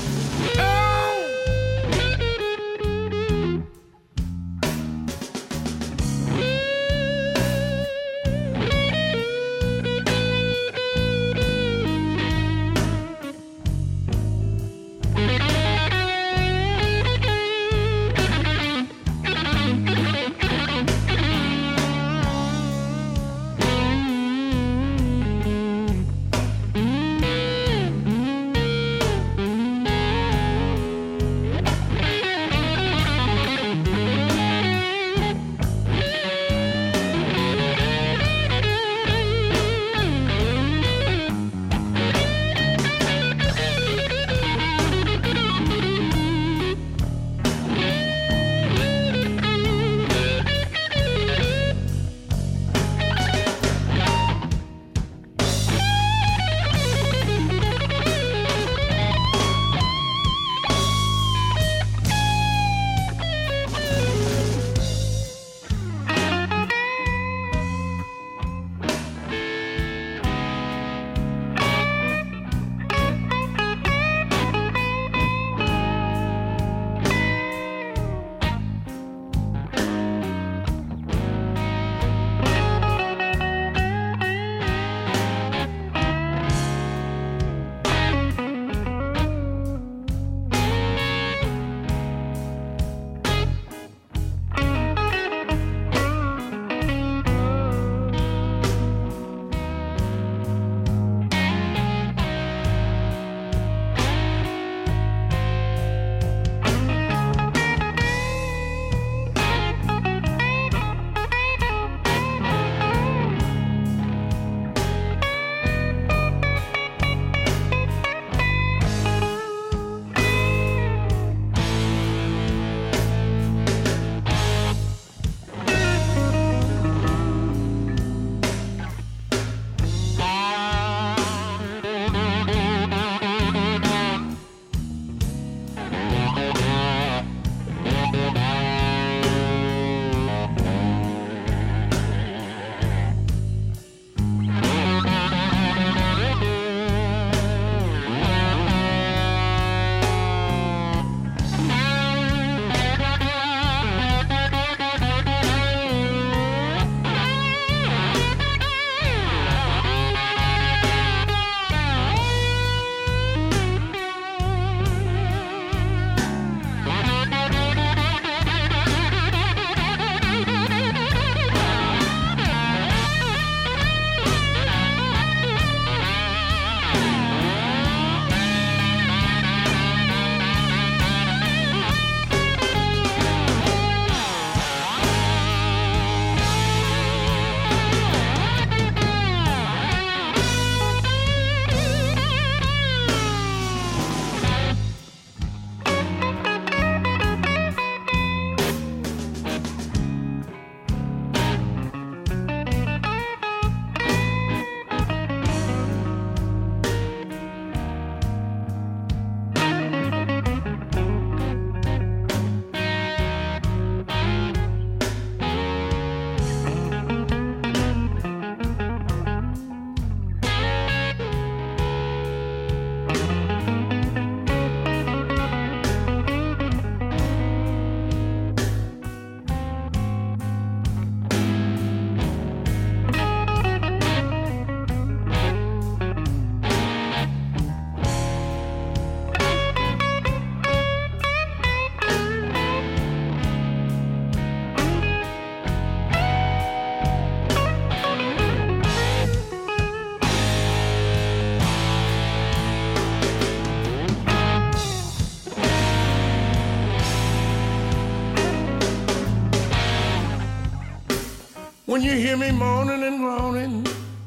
when you hear me moaning and groaning.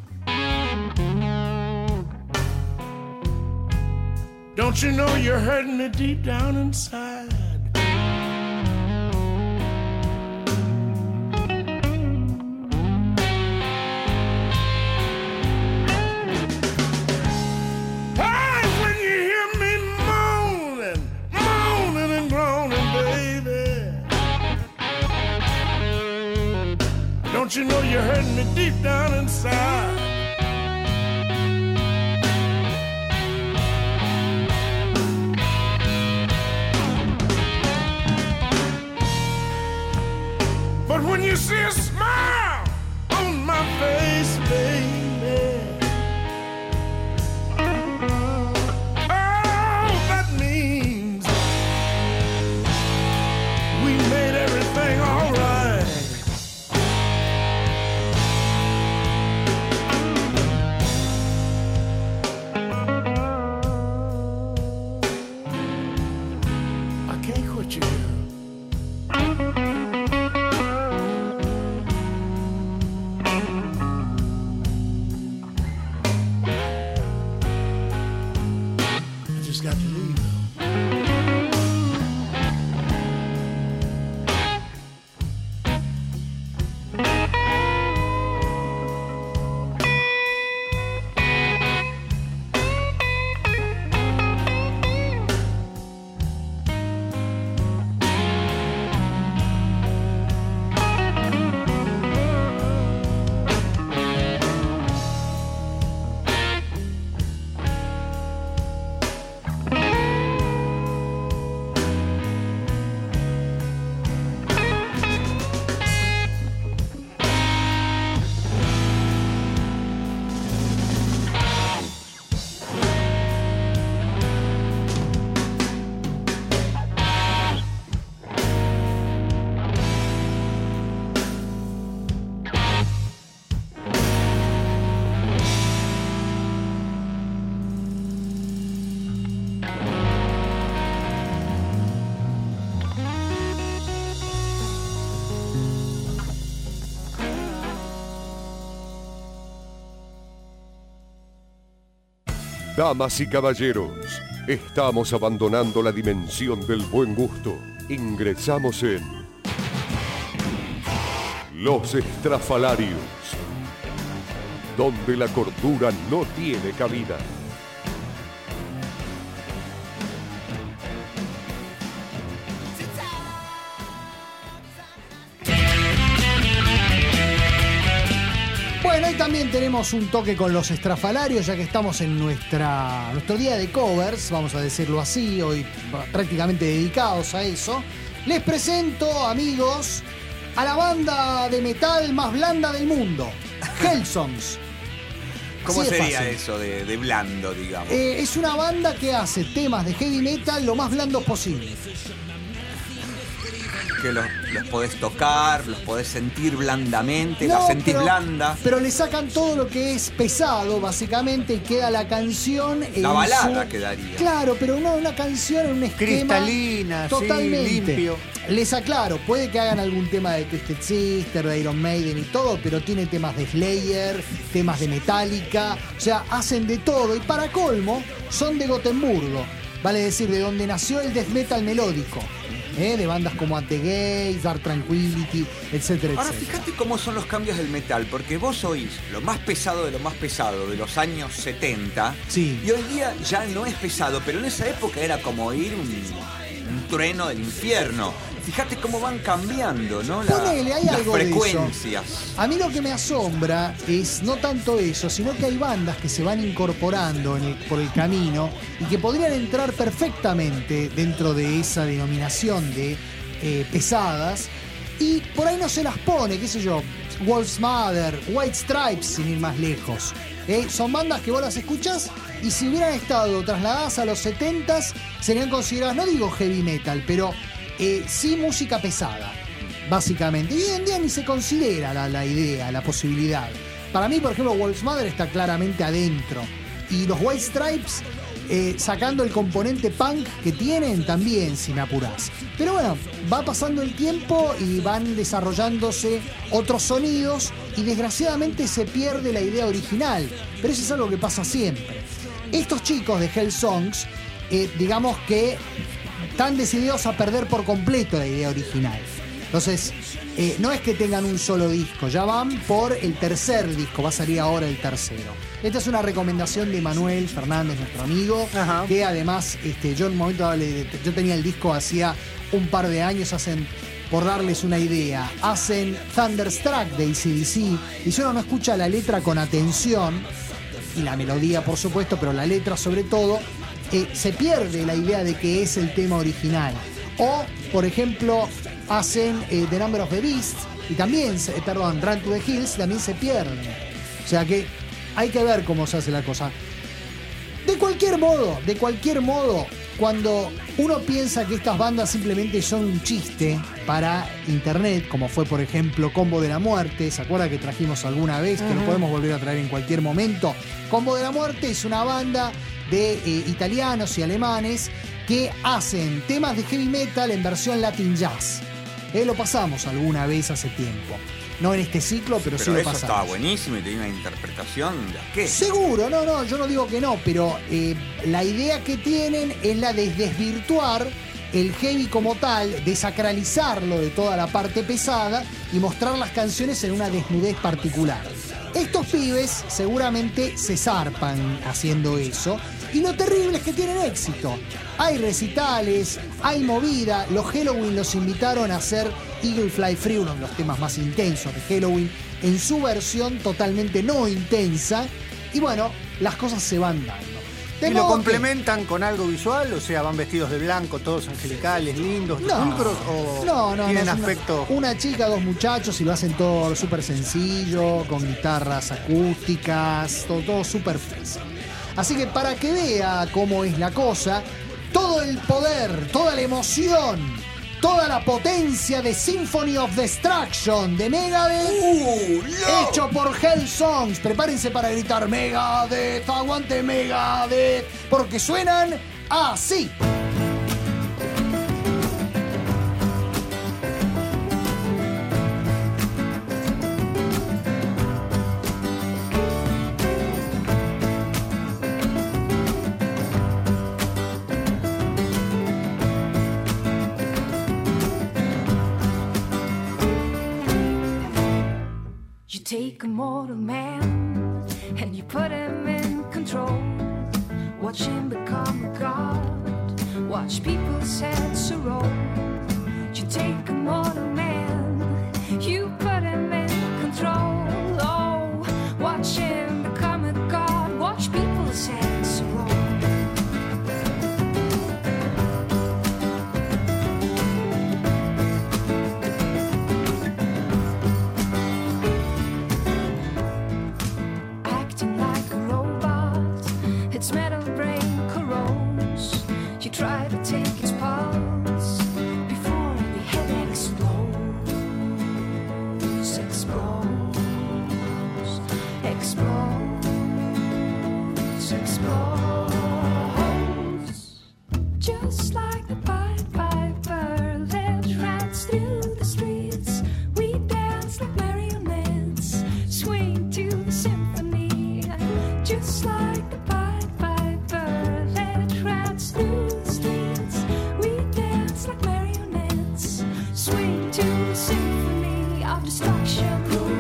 Don't you know you're hurting me deep down inside? Hey, when you hear me moaning, moaning and groaning, baby, don't you know you're hurting me deep down inside? But when you see a smile on my face, baby, oh, that means we made everything all right. I can't quit you, girl. Got to leave Damas y caballeros, estamos abandonando la dimensión del buen gusto. Ingresamos en Los Estrafalarios, donde la cordura no tiene cabida. Bueno, y también tenemos un toque con los estrafalarios, ya que estamos en nuestra, nuestro día de covers, vamos a decirlo así, hoy prácticamente dedicados a eso. Les presento, amigos, a la banda de metal más blanda del mundo, Hellsongs. ¿Cómo Así de sería fácil. eso de, de blando, digamos? Eh, es una banda que hace temas de heavy metal lo más blandos posible. Que los, los podés tocar, los podés sentir blandamente, No, la sentís pero- blanda. Pero le sacan todo lo que es pesado, básicamente, y queda la canción en La balada su- quedaría. Claro, pero no una canción en un esquema Cristalina, sí, totalmente limpio. Les aclaro, puede que hagan algún tema de Twisted Sister, de Iron Maiden y todo, pero tiene temas de Slayer, temas de Metallica, o sea, hacen de todo. Y para colmo, son de Gotemburgo, vale decir, de donde nació el death metal melódico. ¿eh? De bandas como At the Gates, Dark Tranquility, etcétera, Ahora etcétera. fíjate cómo son los cambios del metal, porque vos oís lo más pesado de lo más pesado de los años setenta, Sí. y hoy día ya no es pesado, pero en esa época era como oír un, un trueno del infierno. Fíjate cómo van cambiando, ¿no? La- Ponele, hay las algo de eso. frecuencias. A mí lo que me asombra es no tanto eso, sino que hay bandas que se van incorporando en el- por el camino y que podrían entrar perfectamente dentro de esa denominación de eh, pesadas y por ahí no se las pone, qué sé yo, Wolf's Mother, White Stripes, sin ir más lejos. ¿eh? Son bandas que vos las escuchás y si hubieran estado trasladadas a los setentas serían consideradas, no digo heavy metal, pero eh, sí música pesada. Básicamente. Y hoy en día ni se considera la, la idea, la posibilidad. Para mí, por ejemplo, Wolf's Mother está claramente adentro. Y los White Stripes eh, sacando el componente punk que tienen también, si me apurás. Pero bueno, va pasando el tiempo y van desarrollándose otros sonidos y desgraciadamente se pierde la idea original. Pero eso es algo que pasa siempre. Estos chicos de Hell Songs, eh, digamos que están decididos a perder por completo la idea original. Entonces, eh, no es que tengan un solo disco, ya van por el tercer disco, va a salir ahora el tercero. Esta es una recomendación de Manuel Fernández, nuestro amigo, Ajá. que además, este, yo en un momento, yo tenía el disco hacía un par de años, hacen, por darles una idea, hacen Thunderstruck de A C D C, y si uno no escucha la letra con atención, y la melodía por supuesto, pero la letra sobre todo, eh, se pierde la idea de que es el tema original. O, por ejemplo, hacen eh, The Number of the Beast y también, eh, perdón, Run to the Hills, también se pierden. O sea que hay que ver cómo se hace la cosa. De cualquier modo, de cualquier modo, cuando uno piensa que estas bandas simplemente son un chiste para internet, como fue por ejemplo Combo de la Muerte, ¿se acuerda que trajimos alguna vez? Uh-huh. Que lo podemos volver a traer en cualquier momento. Combo de la Muerte es una banda de eh, italianos y alemanes que hacen temas de heavy metal en versión Latin Jazz. Eh, lo pasamos alguna vez hace tiempo. No en este ciclo, pero, pero sí lo pasamos. Eso estaba buenísimo y tenía una interpretación de qué. Seguro, no, no, yo no digo que no, pero eh, la idea que tienen es la de desvirtuar el heavy como tal, desacralizarlo de toda la parte pesada y mostrar las canciones en una desnudez particular. Estos pibes seguramente se zarpan haciendo eso. Y lo terrible es que tienen éxito. Hay recitales, hay movida. Los Helloween los invitaron a hacer Eagle Fly Free, uno de los temas más intensos de Helloween, en su versión totalmente no intensa. Y bueno, las cosas se van dando. ¿Y lo complementan que... con algo visual? O sea, ¿van vestidos de blanco, todos angelicales, lindos, pulcros? ¿O no, no, tienen no, aspecto? Una, una chica, dos muchachos y lo hacen todo súper sencillo, con guitarras acústicas, todo, todo súper fácil. Así que para que vea cómo es la cosa, todo el poder, toda la emoción, toda la potencia de Symphony of Destruction de Megadeth, uh, no. hecho por Hell Songs. Prepárense para gritar Megadeth, aguante Megadeth, porque suenan así. Take a mortal man and you put him in control. Watch him become a god. Watch people's heads roll. You take a mortal man, you put him in control. Oh, watch him become a god. Watch people's heads roll. Try to take his pulse before the head explodes, explodes, explodes, explodes. Just like the Pied Piper that rats through the streets, we dance like marionettes, swing to the symphony. Just like the Pied Piper that rats through symphony of destruction.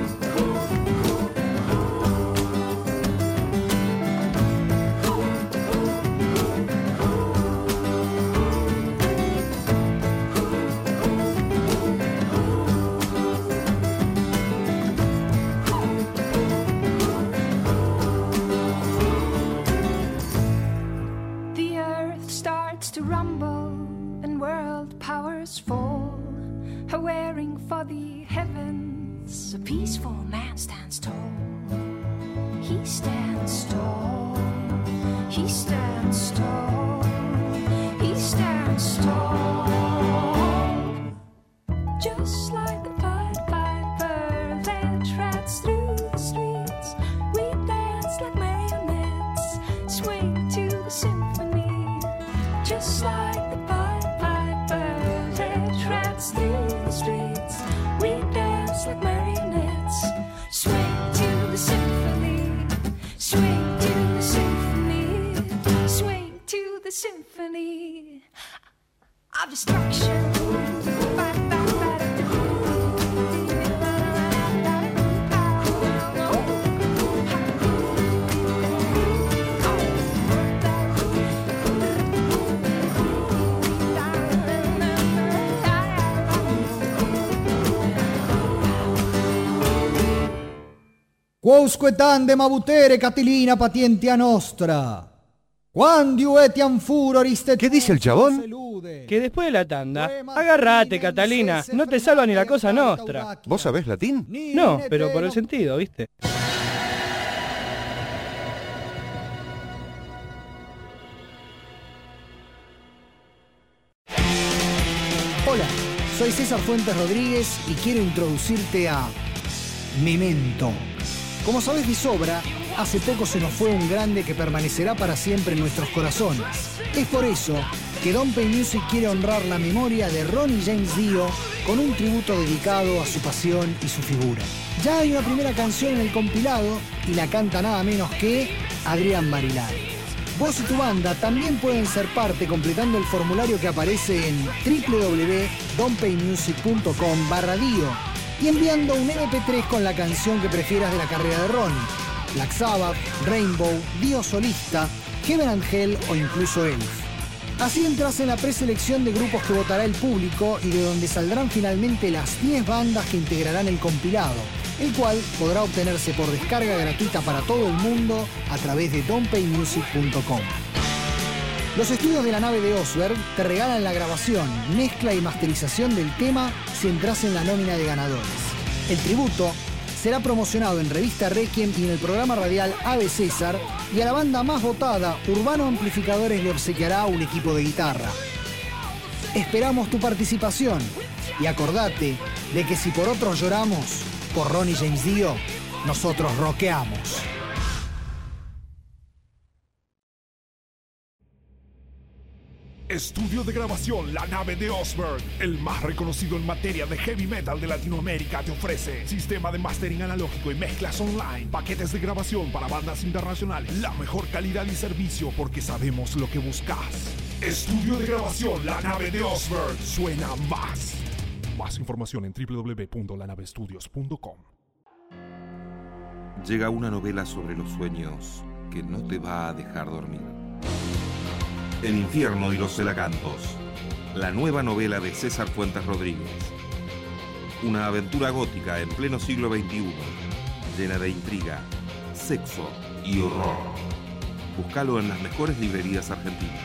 The earth starts to rumble and world powers fall. Wearing for the heavens, a peaceful man stands tall. He stands tall. He stands tall. He stands tall. Just like the Pied Piper that rats through the streets, we dance like marionettes, swing to the symphony. like the Pied Pipers, edge rats through the streets. We dance like marionettes, swing to the symphony, swing to the symphony, swing to the symphony of destruction. Quousque tandem abutere, Catilina, patientia nostra. Quando etiam furoris te... ¿Qué dice el chabón? Que después de la tanda, agarrate, Catalina, no te salva ni la cosa nostra. ¿Vos sabés latín? No, pero por el sentido, ¿viste? Hola, soy César Fuentes Rodríguez y quiero introducirte a Memento. Como sabes de sobra, hace poco se nos fue un grande que permanecerá para siempre en nuestros corazones. Es por eso que Don Pay Music quiere honrar la memoria de Ronnie James Dio con un tributo dedicado a su pasión y su figura. Ya hay una primera canción en el compilado y la canta nada menos que Adrián Marilán. Vos y tu banda también pueden ser parte completando el formulario que aparece en w w w punto don pay music punto com barra dio y enviando un eme pe tres con la canción que prefieras de la carrera de Ronnie. Black Sabbath, Rainbow, Dio solista, Heaven and Hell o incluso Elf. Así entras en la preselección de grupos que votará el público y de donde saldrán finalmente las diez bandas que integrarán el compilado, el cual podrá obtenerse por descarga gratuita para todo el mundo a través de don pay music punto com. Los estudios de la nave de Osberg te regalan la grabación, mezcla y masterización del tema si entras en la nómina de ganadores. El tributo será promocionado en Revista Requiem y en el programa radial Ave César, y a la banda más votada, Urbano Amplificadores, le obsequiará un equipo de guitarra. Esperamos tu participación y acordate de que si por otros lloramos, por Ronnie James Dio, nosotros rockeamos. Estudio de grabación La Nave de Osberg, el más reconocido en materia de heavy metal de Latinoamérica, te ofrece sistema de mastering analógico y mezclas online, paquetes de grabación para bandas internacionales, la mejor calidad y servicio porque sabemos lo que buscas. Estudio de grabación La Nave de Osberg, suena más. Más información en w w w punto la nave estudios punto com. Llega una novela sobre los sueños que no te va a dejar dormir. El infierno y los celacantos, la nueva novela de César Fuentes Rodríguez. Una aventura gótica en pleno siglo veintiuno, llena de intriga, sexo y horror. Búscalo en las mejores librerías argentinas.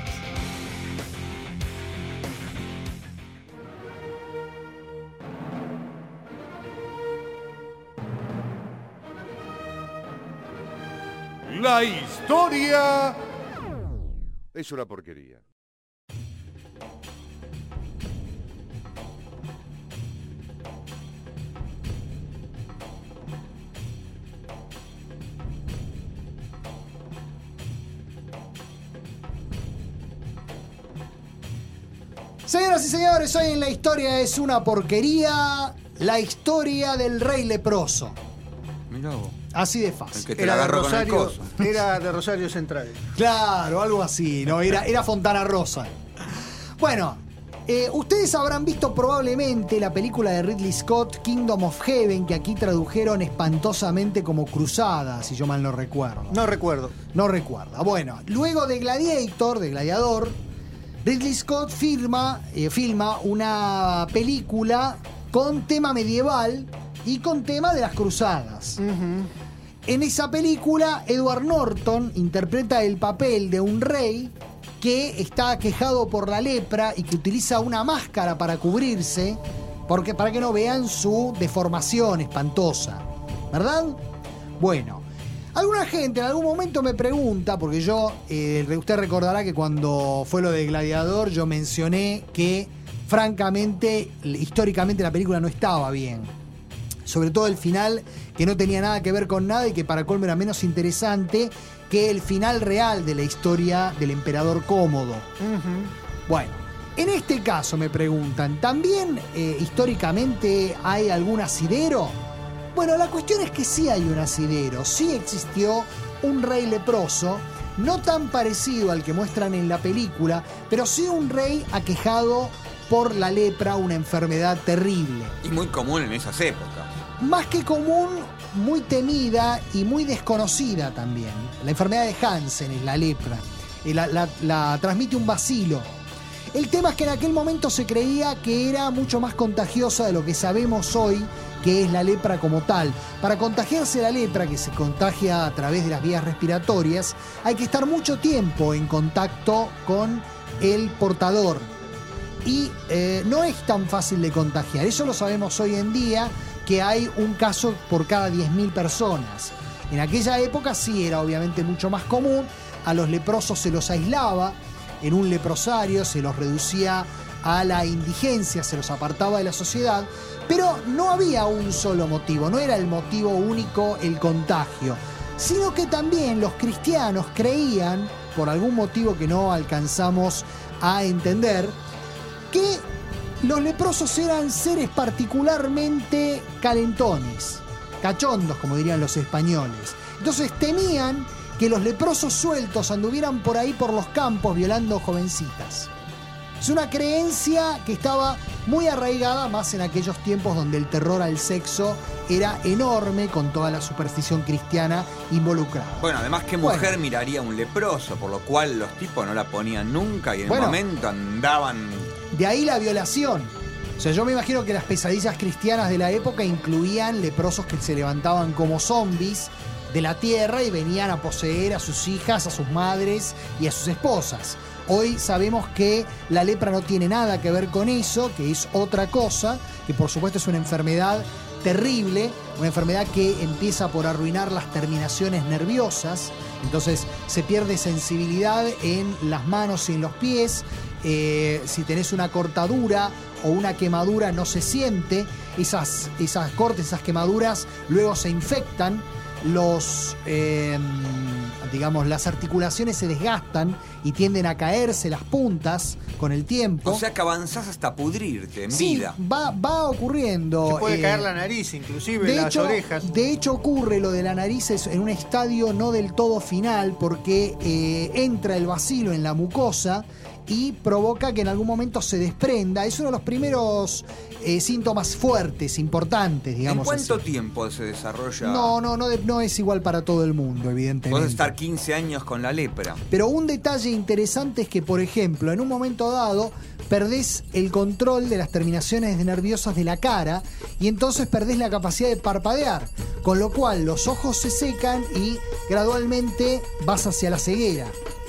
La historia es una porquería. Señoras y señores, hoy en La Historia es una porquería, la historia del rey leproso. Mirá vos. Así de fácil. El que te Era la de, agarró con el Rosario, coso. era de Rosario Central. Claro, algo así, ¿no? Era, era Fontana Rosa. Bueno, eh, ustedes habrán visto probablemente la película de Ridley Scott, Kingdom of Heaven, que aquí tradujeron espantosamente como Cruzada, si yo mal no recuerdo. No recuerdo. No recuerda. Bueno, luego de Gladiator, de Gladiador, Ridley Scott firma, eh, filma una película con tema medieval y con tema de las cruzadas. Uh-huh. En esa película, Edward Norton interpreta el papel de un rey que está aquejado por la lepra y que utiliza una máscara para cubrirse, porque, para que no vean su deformación espantosa. ¿Verdad? Bueno, alguna gente en algún momento me pregunta, porque yo, eh, usted recordará que cuando fue lo de Gladiador, yo mencioné que, francamente, históricamente la película no estaba bien. Sobre todo el final, que no tenía nada que ver con nada y que para colmo era menos interesante que el final real de la historia del emperador Cómodo. Uh-huh. Bueno, en este caso me preguntan, ¿también eh, históricamente hay algún asidero? Bueno, la cuestión es que sí hay un asidero, sí existió un rey leproso, no tan parecido al que muestran en la película, pero sí un rey aquejado por la lepra, una enfermedad terrible. Y muy común en esas épocas. Más que común, muy temida y muy desconocida también. La enfermedad de Hansen es la lepra. La, la, la transmite un bacilo. El tema es que en aquel momento se creía que era mucho más contagiosa de lo que sabemos hoy, que es la lepra como tal. Para contagiarse la lepra, que se contagia a través de las vías respiratorias, hay que estar mucho tiempo en contacto con el portador. Y eh, no es tan fácil de contagiar. Eso lo sabemos hoy en día, que hay un caso por cada diez mil personas. En aquella época sí era obviamente mucho más común. A los leprosos se los aislaba en un leprosario, se los reducía a la indigencia, se los apartaba de la sociedad, pero no había un solo motivo, no era el motivo único el contagio, sino que también los cristianos creían, por algún motivo que no alcanzamos a entender, que los leprosos eran seres particularmente calentones, cachondos, como dirían los españoles. Entonces temían que los leprosos sueltos anduvieran por ahí por los campos violando jovencitas. Es una creencia que estaba muy arraigada, más en aquellos tiempos donde el terror al sexo era enorme, con toda la superstición cristiana involucrada. Bueno, además, ¿qué mujer Bueno. miraría a un leproso? Por lo cual los tipos no la ponían nunca y en Bueno. el momento andaban... De ahí la violación. O sea, yo me imagino que las pesadillas cristianas de la época incluían leprosos que se levantaban como zombies de la tierra y venían a poseer a sus hijas, a sus madres y a sus esposas. Hoy sabemos que la lepra no tiene nada que ver con eso, que es otra cosa, que por supuesto es una enfermedad terrible, una enfermedad que empieza por arruinar las terminaciones nerviosas, entonces se pierde sensibilidad en las manos y en los pies, eh, si tenés una cortadura o una quemadura no se siente, esas, esas cortes, esas quemaduras luego se infectan, los eh, digamos las articulaciones se desgastan y tienden a caerse las puntas con el tiempo. O sea que avanzás hasta pudrirte en Sí, vida. va, va ocurriendo. Se puede eh, caer la nariz, inclusive de las hecho, orejas. De hecho ocurre lo de la nariz es en un estadio no del todo final, porque eh, entra el bacilo en la mucosa y provoca que en algún momento se desprenda. Es uno de los primeros eh, síntomas fuertes, importantes, ¿En digamos cuánto así. tiempo se desarrolla? No, no, no, de- no es igual para todo el mundo, evidentemente. Podés estar quince años con la lepra. Pero un detalle interesante es que, por ejemplo, en un momento dado perdés el control de las terminaciones nerviosas de la cara y entonces perdés la capacidad de parpadear, con lo cual los ojos se secan y gradualmente vas hacia la ceguera.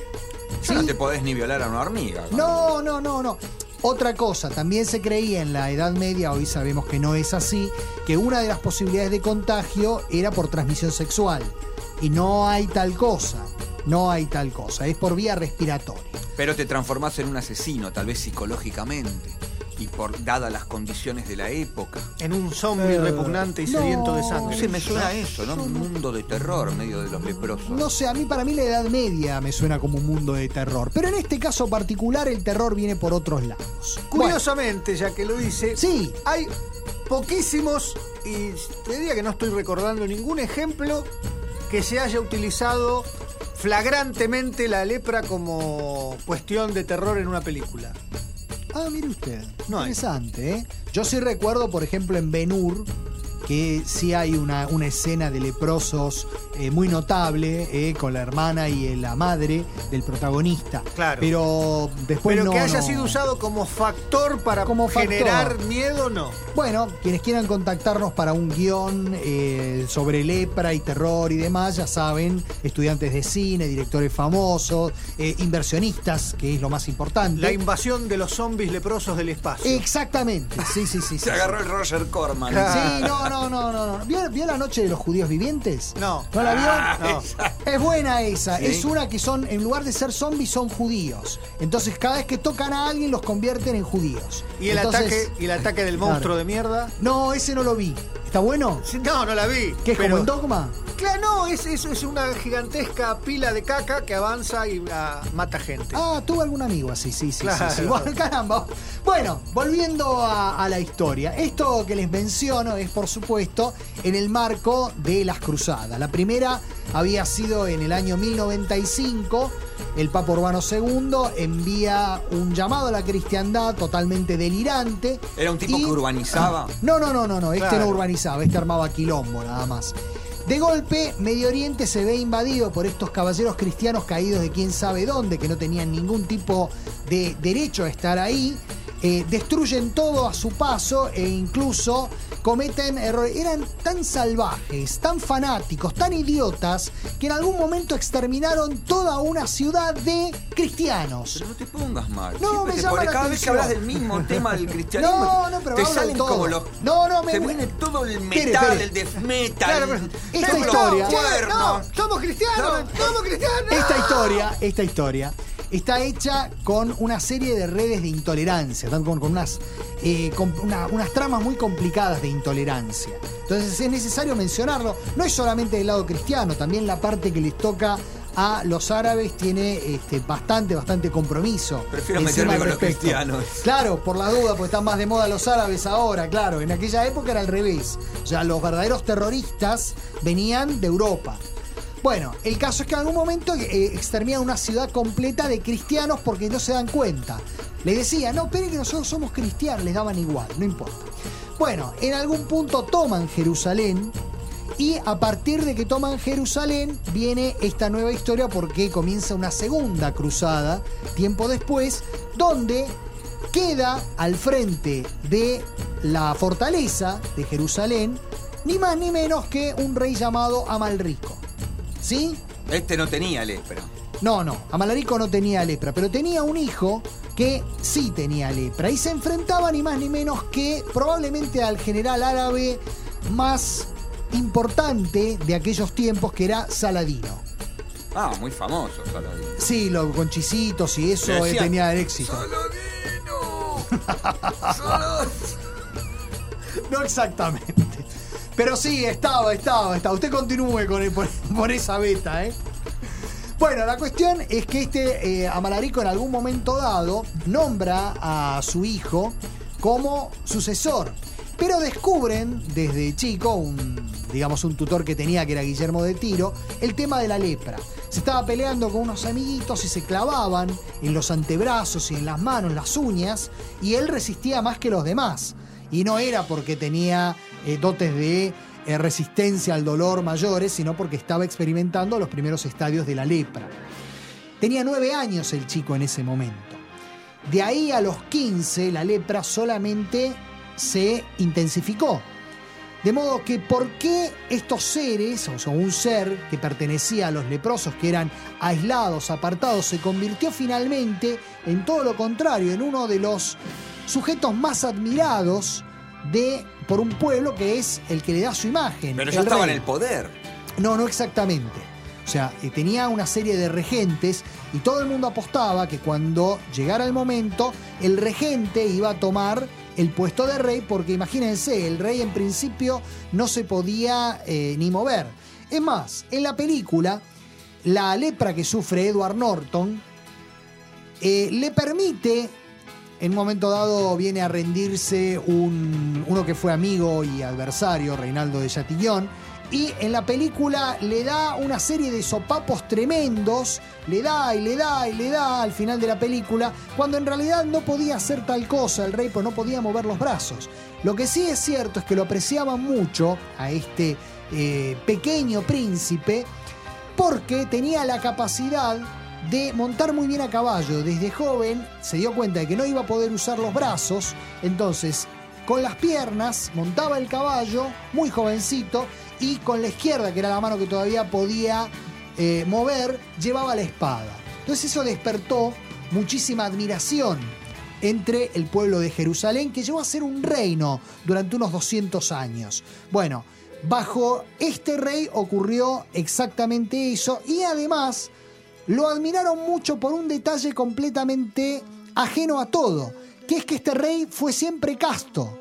Ya no te podés ni violar a una hormiga. No, no, no, no. Otra cosa, también se creía en la Edad Media, hoy sabemos que no es así, que una de las posibilidades de contagio era por transmisión sexual. Y no hay tal cosa, no hay tal cosa, es por vía respiratoria. Pero te transformás en un asesino, tal vez psicológicamente. Y por dadas las condiciones de la época. En un zombie Eh, repugnante y no, sediento de sangre. No sé, me suena a eso, ¿no? Un mundo de terror en medio de los leprosos. No sé, a mí para mí la Edad Media me suena como un mundo de terror. Pero en este caso particular el terror viene por otros lados. Curiosamente, ya que lo dice, Sí. hay poquísimos, y te diría que no estoy recordando ningún ejemplo que se haya utilizado flagrantemente la lepra como cuestión de terror en una película. Ah, mire usted. No hay. Interesante, ¿eh? Yo sí recuerdo, por ejemplo, en Ben-Hur, que sí hay una, una escena de leprosos eh, muy notable, eh, con la hermana y eh, la madre del protagonista. Claro. Pero después Pero no, que haya no. sido usado como factor para Como factor. generar miedo, no. Bueno, quienes quieran contactarnos para un guión eh, sobre lepra y terror y demás, ya saben, estudiantes de cine, directores famosos, eh, inversionistas, que es lo más importante. La invasión de los zombies leprosos del espacio. Exactamente, sí, sí, sí. sí, Se agarró el Roger Corman. Sí, no, no, no, no, no. ¿Vio, vio La Noche de los Judíos Vivientes? No. ¿No la vio? Ah, No. esa. Es buena esa. Sí. Es una que son, en lugar de ser zombies, son judíos. Entonces, cada vez que tocan a alguien, los convierten en judíos. Y el, Entonces, ataque, y el ataque del monstruo claro. de mierda. No, ese no lo vi. ¿Está bueno? No, no la vi. ¿Qué es pero- como en Dogma? Claro, no, es, es, es una gigantesca pila de caca que avanza y ah, mata gente. Ah, tuve algún amigo así, sí, sí, Claro. sí, sí. Bueno, caramba. Bueno, volviendo a, a la historia. Esto que les menciono es, por supuesto, en el marco de las cruzadas. La primera había sido en el año mil noventa y cinco. El Papa Urbano segundo envía un llamado a la cristiandad totalmente delirante. Era un tipo y- que urbanizaba. No, no, no, no, no. Este Claro. no urbanizaba, este armaba quilombo nada más. De golpe, Medio Oriente se ve invadido por estos caballeros cristianos caídos de quién sabe dónde, que no tenían ningún tipo de derecho a estar ahí. Eh, destruyen todo a su paso e incluso cometen errores. Eran tan salvajes, tan fanáticos, tan idiotas, que en algún momento exterminaron toda una ciudad de cristianos. Pero no te pongas mal. No, Siempre me te llama pone- la cada vez que atención. hablas del mismo tema del cristianismo, No, no, pero te hablo de salen todo. como los. No, no, me- Se viene todo el metal, Espere, espere. el death metal. Claro, pero- Esta todos los historia- cuernos. No, somos cristianos, somos cristianos. Esta historia, esta historia está hecha con una serie de redes de intolerancia, están con, con unas, eh, con una- unas tramas muy complicadas de intolerancia. Entonces es necesario mencionarlo. No es solamente del lado cristiano, también la parte que les toca a los árabes tiene este, bastante, bastante compromiso. Prefiero encima meterme al con los respecto. cristianos. Claro, por la duda, porque están más de moda los árabes ahora, claro. En aquella época era al revés. O sea, los verdaderos terroristas venían de Europa. Bueno, el caso es que en algún momento eh, exterminan una ciudad completa de cristianos porque no se dan cuenta. Les decían, no, esperen que nosotros somos cristianos, les daban igual, no importa. Bueno, en algún punto toman Jerusalén y a partir de que toman Jerusalén viene esta nueva historia porque comienza una segunda cruzada tiempo después, donde queda al frente de la fortaleza de Jerusalén ni más ni menos que un rey llamado Amalrico. ¿Sí? Este no tenía lepra. No, no, Amalrico no tenía lepra, pero tenía un hijo que sí tenía lepra y se enfrentaba ni más ni menos que probablemente al general árabe más importante de aquellos tiempos, que era Saladino. Ah, muy famoso, Saladino. Sí, los conchicitos y eso Le eh, decían, tenía el éxito. No exactamente. Pero sí, estaba, estaba, estaba. Usted continúe con el- por, por esa beta, ¿eh? Bueno, la cuestión es que este eh, Amalarico en algún momento dado nombra a su hijo como sucesor. Pero descubren desde chico, un, digamos un tutor que tenía que era Guillermo de Tiro, el tema de la lepra. Se estaba peleando con unos amiguitos y se clavaban en los antebrazos y en las manos, las uñas, y él resistía más que los demás. Y no era porque tenía eh, dotes de eh, resistencia al dolor mayores, sino porque estaba experimentando los primeros estadios de la lepra. Tenía nueve años el chico en ese momento. De ahí a los quince la lepra solamente se intensificó. De modo que ¿por qué estos seres, o sea, un ser que pertenecía a los leprosos, que eran aislados, apartados, se convirtió finalmente en todo lo contrario, en uno de los sujetos más admirados de, por un pueblo que es el que le da su imagen? Pero ya el estaba rey. en el poder. No, no exactamente. O sea, eh, tenía una serie de regentes y todo el mundo apostaba que cuando llegara el momento, el regente iba a tomar el puesto de rey, porque imagínense, el rey en principio no se podía eh, ni mover. Es más, en la película, la lepra que sufre Edward Norton eh, le permite, en un momento dado viene a rendirse un, uno que fue amigo y adversario, Reinaldo de Chatillon, y en la película le da una serie de sopapos tremendos, le da y le da y le da al final de la película, cuando en realidad no podía hacer tal cosa el rey, pues no podía mover los brazos. Lo que sí es cierto es que lo apreciaban mucho a este eh, pequeño príncipe, porque tenía la capacidad de montar muy bien a caballo. Desde joven se dio cuenta de que no iba a poder usar los brazos, entonces con las piernas montaba el caballo, muy jovencito, y con la izquierda, que era la mano que todavía podía eh, mover, llevaba la espada. Entonces eso despertó muchísima admiración entre el pueblo de Jerusalén, que llegó a ser un reino durante unos doscientos años. Bueno, bajo este rey ocurrió exactamente eso, y además lo admiraron mucho por un detalle completamente ajeno a todo, que es que este rey fue siempre casto.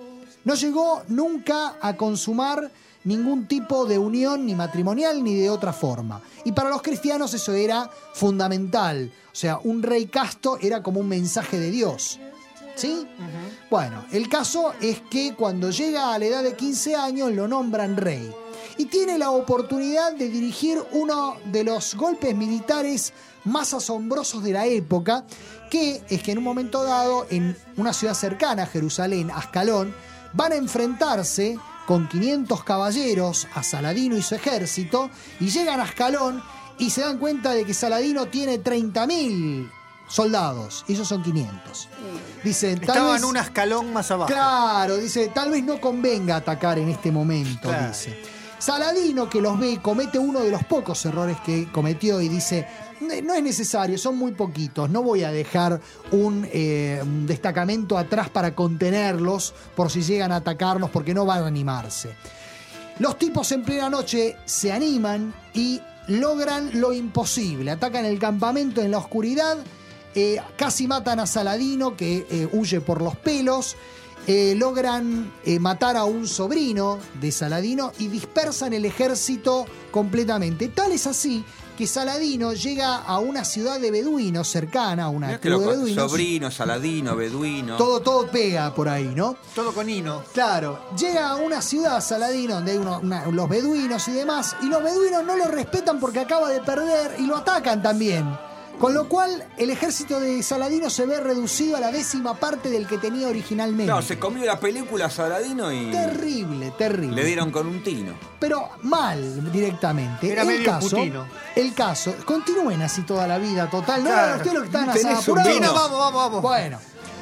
No llegó nunca a consumar ningún tipo de unión ni matrimonial ni de otra forma. Y para los cristianos eso era fundamental. O sea, un rey casto era como un mensaje de Dios. ¿Sí? Uh-huh. Bueno, el caso es que cuando llega a la edad de quince años lo nombran rey. Y tiene la oportunidad de dirigir uno de los golpes militares más asombrosos de la época, que es que en un momento dado, en una ciudad cercana a Jerusalén, Ascalón, van a enfrentarse con quinientos caballeros a Saladino y su ejército, y llegan a Ascalón y se dan cuenta de que Saladino tiene treinta mil soldados, y ellos son quinientos. Dicen, tal Estaban vez, un escalón más abajo. Claro, dice, tal vez no convenga atacar en este momento, claro. Dice. Saladino, que los ve, comete uno de los pocos errores que cometió y dice, no es necesario, son muy poquitos, no voy a dejar un, eh, un destacamento atrás para contenerlos por si llegan a atacarnos, porque no van a animarse. Los tipos en plena noche se animan y logran lo imposible, atacan el campamento en la oscuridad, eh, casi matan a Saladino, que eh, huye por los pelos. Eh, logran eh, matar a un sobrino de Saladino y dispersan el ejército completamente. Tal es así que Saladino llega a una ciudad de beduinos cercana, a una tribu de beduinos. Sobrino, Saladino, beduino. Todo, todo pega por ahí, ¿no? Todo con hino. Claro, llega a una ciudad, Saladino, donde hay uno, una, los beduinos y demás, y los beduinos no lo respetan porque acaba de perder y lo atacan también. Con lo cual, el ejército de Saladino se ve reducido a la décima parte del que tenía originalmente. No, se comió la película Saladino y... Terrible, terrible. Le dieron con un tino. Pero mal, directamente. Era el medio caso, putino. El caso, continúen así toda la vida, total. No, claro. ustedes lo que están Tenés un apurados. vino. Vamos, vamos, vamos. Bueno,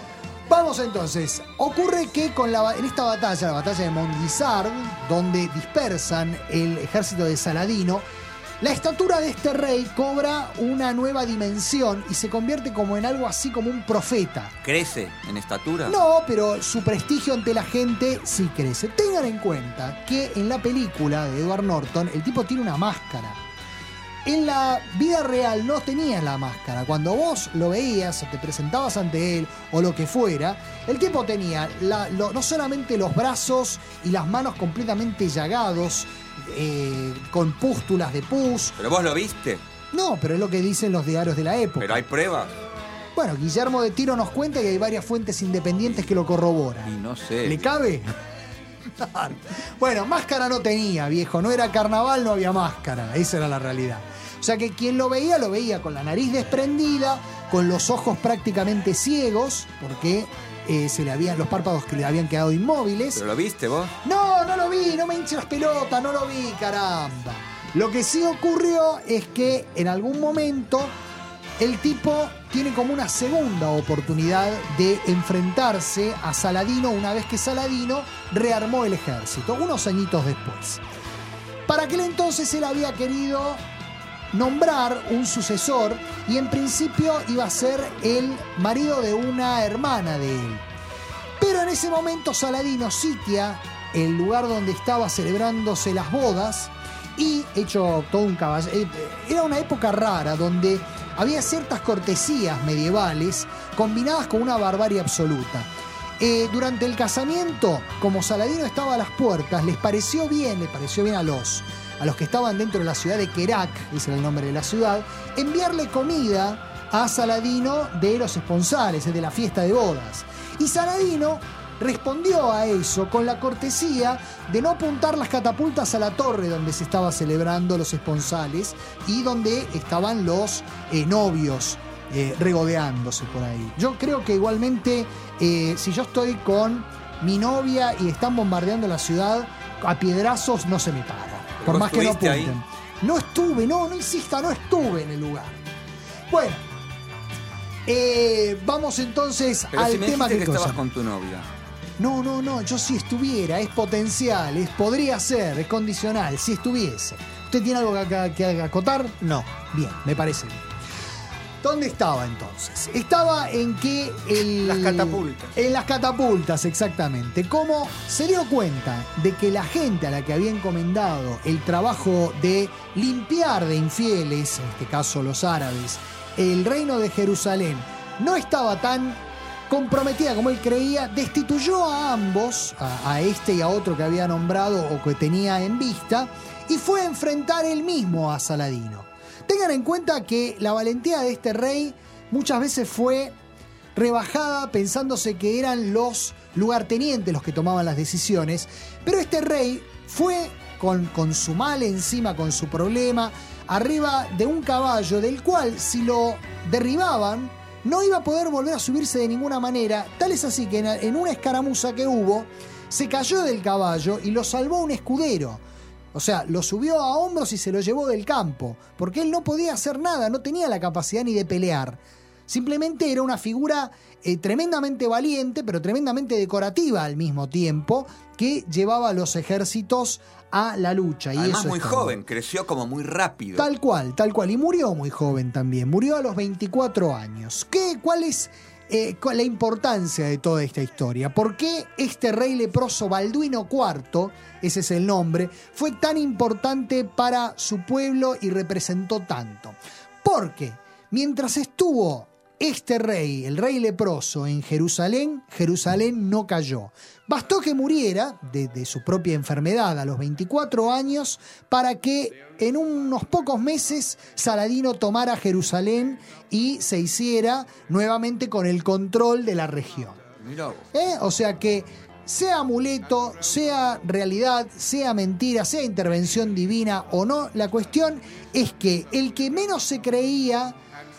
vamos entonces. Ocurre que con la, en esta batalla, la batalla de Montguisard, donde dispersan el ejército de Saladino, la estatura de este rey cobra una nueva dimensión y se convierte como en algo así como un profeta. ¿Crece en estatura? No, pero su prestigio ante la gente sí crece. Tengan en cuenta que en la película de Edward Norton el tipo tiene una máscara. En la vida real no tenía la máscara. Cuando vos lo veías o te presentabas ante él o lo que fuera, el tipo tenía la, lo, no solamente los brazos y las manos completamente llagados, Eh, con pústulas de pus. ¿Pero vos lo viste? No, pero es lo que dicen los diarios de la época. ¿Pero hay pruebas? Bueno, Guillermo de Tiro nos cuenta que hay varias fuentes independientes que lo corroboran. Y no sé. ¿Le cabe? Bueno, máscara no tenía, viejo. No era carnaval, no había máscara. Esa era la realidad. O sea que quien lo veía, lo veía con la nariz desprendida, con los ojos prácticamente ciegos, porque eh, se le habían los párpados que le habían quedado inmóviles. ¿Pero lo viste vos? No, no lo vi, no me hinches las pelotas, no lo vi, caramba. Lo que sí ocurrió es que en algún momento el tipo tiene como una segunda oportunidad de enfrentarse a Saladino una vez que Saladino rearmó el ejército, unos añitos después. Para aquel entonces él había querido nombrar un sucesor y en principio iba a ser el marido de una hermana de él. Pero en ese momento Saladino sitia el lugar donde estaba celebrándose las bodas y hecho todo un caballero. Era una época rara donde había ciertas cortesías medievales combinadas con una barbarie absoluta. Eh, durante el casamiento, como Saladino estaba a las puertas, les pareció bien, les pareció bien a los, a los que estaban dentro de la ciudad de Kerak, ese era el nombre de la ciudad, enviarle comida a Saladino de los esponsales, de la fiesta de bodas. Y Saladino respondió a eso con la cortesía de no apuntar las catapultas a la torre donde se estaba celebrando los esponsales y donde estaban los eh, novios eh, regodeándose por ahí. Yo creo que igualmente eh, si yo estoy con mi novia y están bombardeando la ciudad, a piedrazos no se me para, por más que no apunten. Ahí? No estuve, no, no insista, no estuve en el lugar. Bueno, eh, vamos entonces Pero al si me tema que, que estabas con tu novia. No, no, no, yo si estuviera, es potencial, es, podría ser, es condicional, si estuviese. ¿Usted tiene algo que, que acotar? No. Bien, me parece bien. ¿Dónde estaba entonces? Estaba en que el... Las catapultas. En las catapultas, exactamente. Cómo se dio cuenta de que la gente a la que había encomendado el trabajo de limpiar de infieles, en este caso los árabes, el reino de Jerusalén, no estaba tan comprometida como él creía, destituyó a ambos, a, a este y a otro que había nombrado o que tenía en vista, y fue a enfrentar él mismo a Saladino. Tengan en cuenta que la valentía de este rey muchas veces fue rebajada pensándose que eran los lugartenientes los que tomaban las decisiones, pero este rey fue con, con su mal encima, con su problema, arriba de un caballo del cual si lo derribaban no iba a poder volver a subirse de ninguna manera. Tal es así que en, en una escaramuza que hubo se cayó del caballo y lo salvó un escudero. O sea, lo subió a hombros y se lo llevó del campo, porque él no podía hacer nada, no tenía la capacidad ni de pelear. Simplemente era una figura eh, tremendamente valiente, pero tremendamente decorativa al mismo tiempo, que llevaba a los ejércitos a la lucha. Y Además eso muy es todo. joven, creció como muy rápido. Tal cual, tal cual. Y murió muy joven también. Murió a los veinticuatro años. ¿Qué, ¿Cuál es eh, cuál, la importancia de toda esta historia? ¿Por qué este rey leproso Balduino cuarto, ese es el nombre, fue tan importante para su pueblo y representó tanto? Porque mientras estuvo este rey, el rey leproso, en Jerusalén, Jerusalén no cayó. Bastó que muriera de, de su propia enfermedad a los veinticuatro años para que en unos pocos meses Saladino tomara Jerusalén y se hiciera nuevamente con el control de la región. Mirá vos. ¿Eh? O sea que sea amuleto, sea realidad, sea mentira, sea intervención divina o no, la cuestión es que el que menos se creía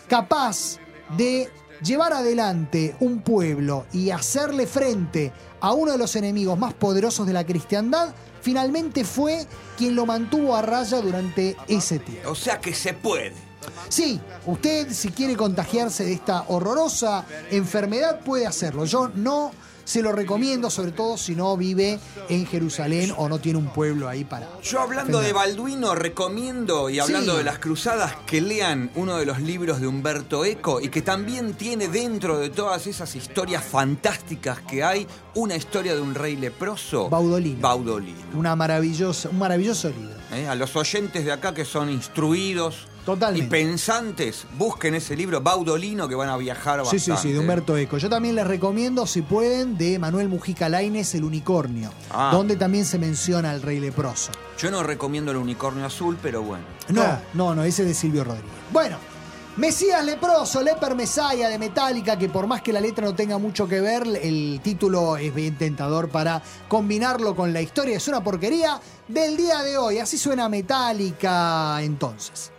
capaz de llevar adelante un pueblo y hacerle frente a uno de los enemigos más poderosos de la cristiandad, finalmente fue quien lo mantuvo a raya durante ese tiempo. O sea que se puede. Sí, usted si quiere contagiarse de esta horrorosa enfermedad puede hacerlo. Yo no se lo recomiendo, sobre todo si no vive en Jerusalén o no tiene un pueblo ahí para... Yo hablando de Balduino recomiendo, y hablando Sí. de las cruzadas, que lean uno de los libros de Umberto Eco y que también tiene dentro de todas esas historias fantásticas que hay, una historia de un rey leproso. Baudolino. Baudolino. Una maravillosa, un maravilloso libro. ¿Eh? A los oyentes de acá que son instruidos Totalmente. y pensantes, busquen ese libro Baudolino que van a viajar Sí, bastante. sí, sí, de Humberto Eco. Yo también les recomiendo, si pueden, de Manuel Mujica Lainez, El Unicornio, Ah. donde también se menciona al rey leproso. Yo no recomiendo El Unicornio Azul, pero bueno. No, Claro. no, no, ese es de Silvio Rodríguez. Bueno, Mesías Leproso, Leper Messiah de Metallica, que por más que la letra no tenga mucho que ver, el título es bien tentador para combinarlo con la historia. Es una porquería del día de hoy. Así suena Metallica entonces.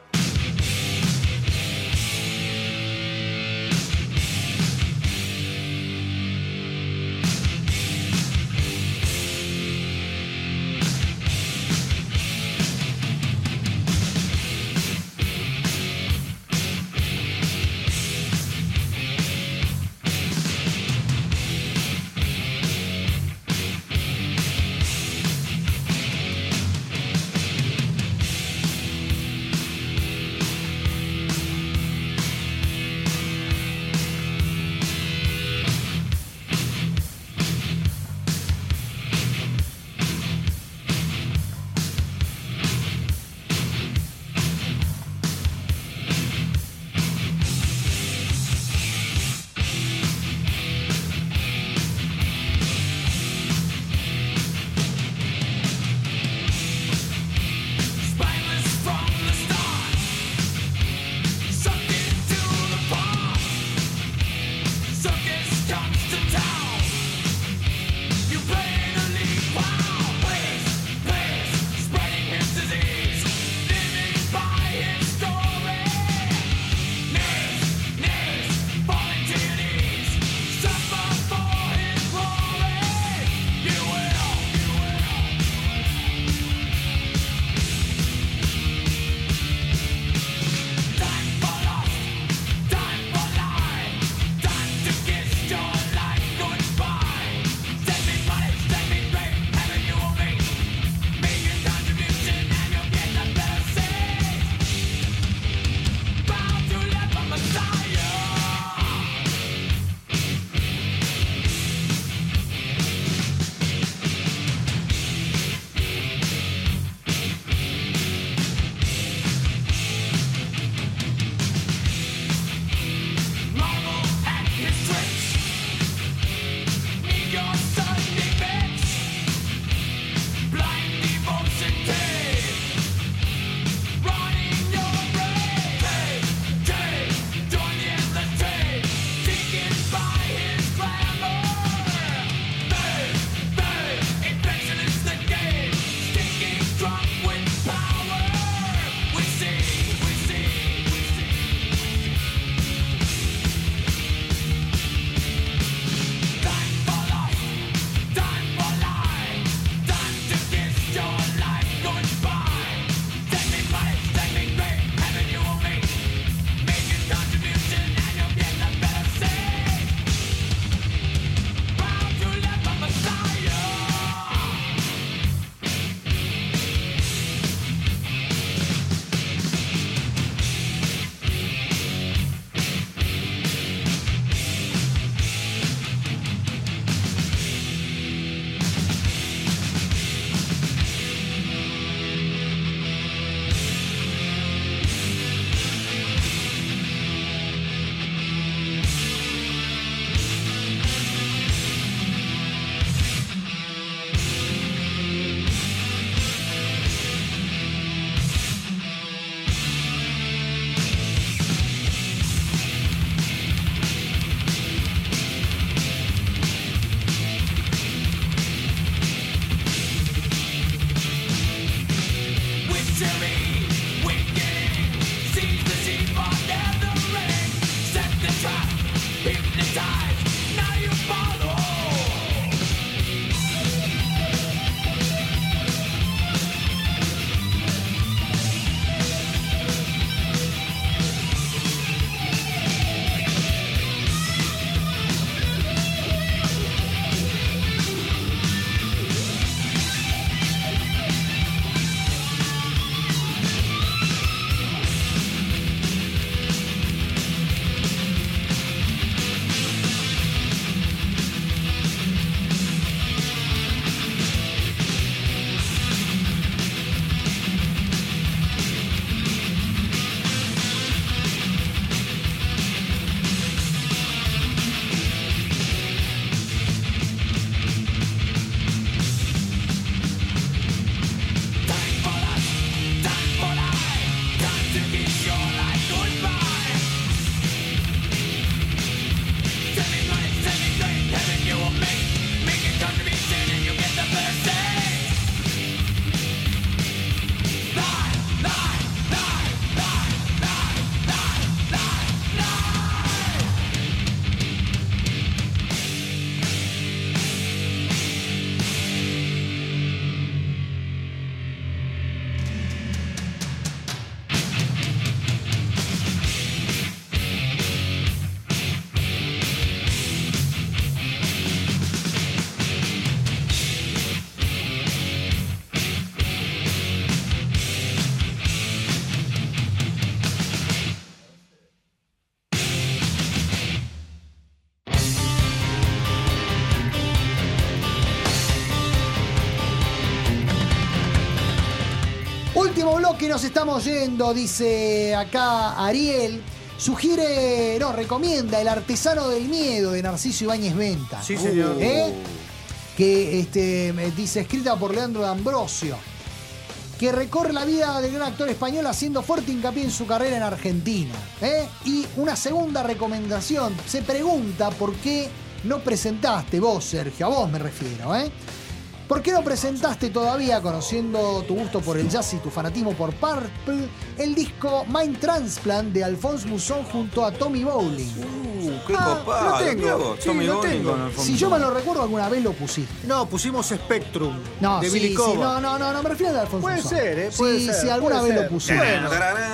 Último bloque, nos estamos yendo, dice acá Ariel. Sugiere, no, recomienda El artesano del miedo de Narciso Ibáñez Venta. Sí, señor. ¿Eh? Que este, dice, escrita por Leandro D'Ambrosio, que recorre la vida del gran actor español haciendo fuerte hincapié en su carrera en Argentina. ¿eh? Y una segunda recomendación, se pregunta por qué no presentaste vos, Sergio, a vos me refiero, ¿eh? ¿Por qué no presentaste todavía, conociendo tu gusto por el jazz y tu fanatismo por Purple, el disco Mind Transplant de Alphonse Mouzon junto a Tommy Bowling? Uh, qué Ah, copado. lo tengo. mirá vos, Sí, Tommy lo Bowling tengo. con Alfonso. Si yo me lo recuerdo, alguna vez lo pusiste. No, pusimos Spectrum No, de sí, Billy sí, Cobham. no, no, no, no, me refiero a Alfonso Puede Mouzon. ser, ¿eh? Puede sí, ser, sí, alguna puede vez ser. lo pusiste. Bueno,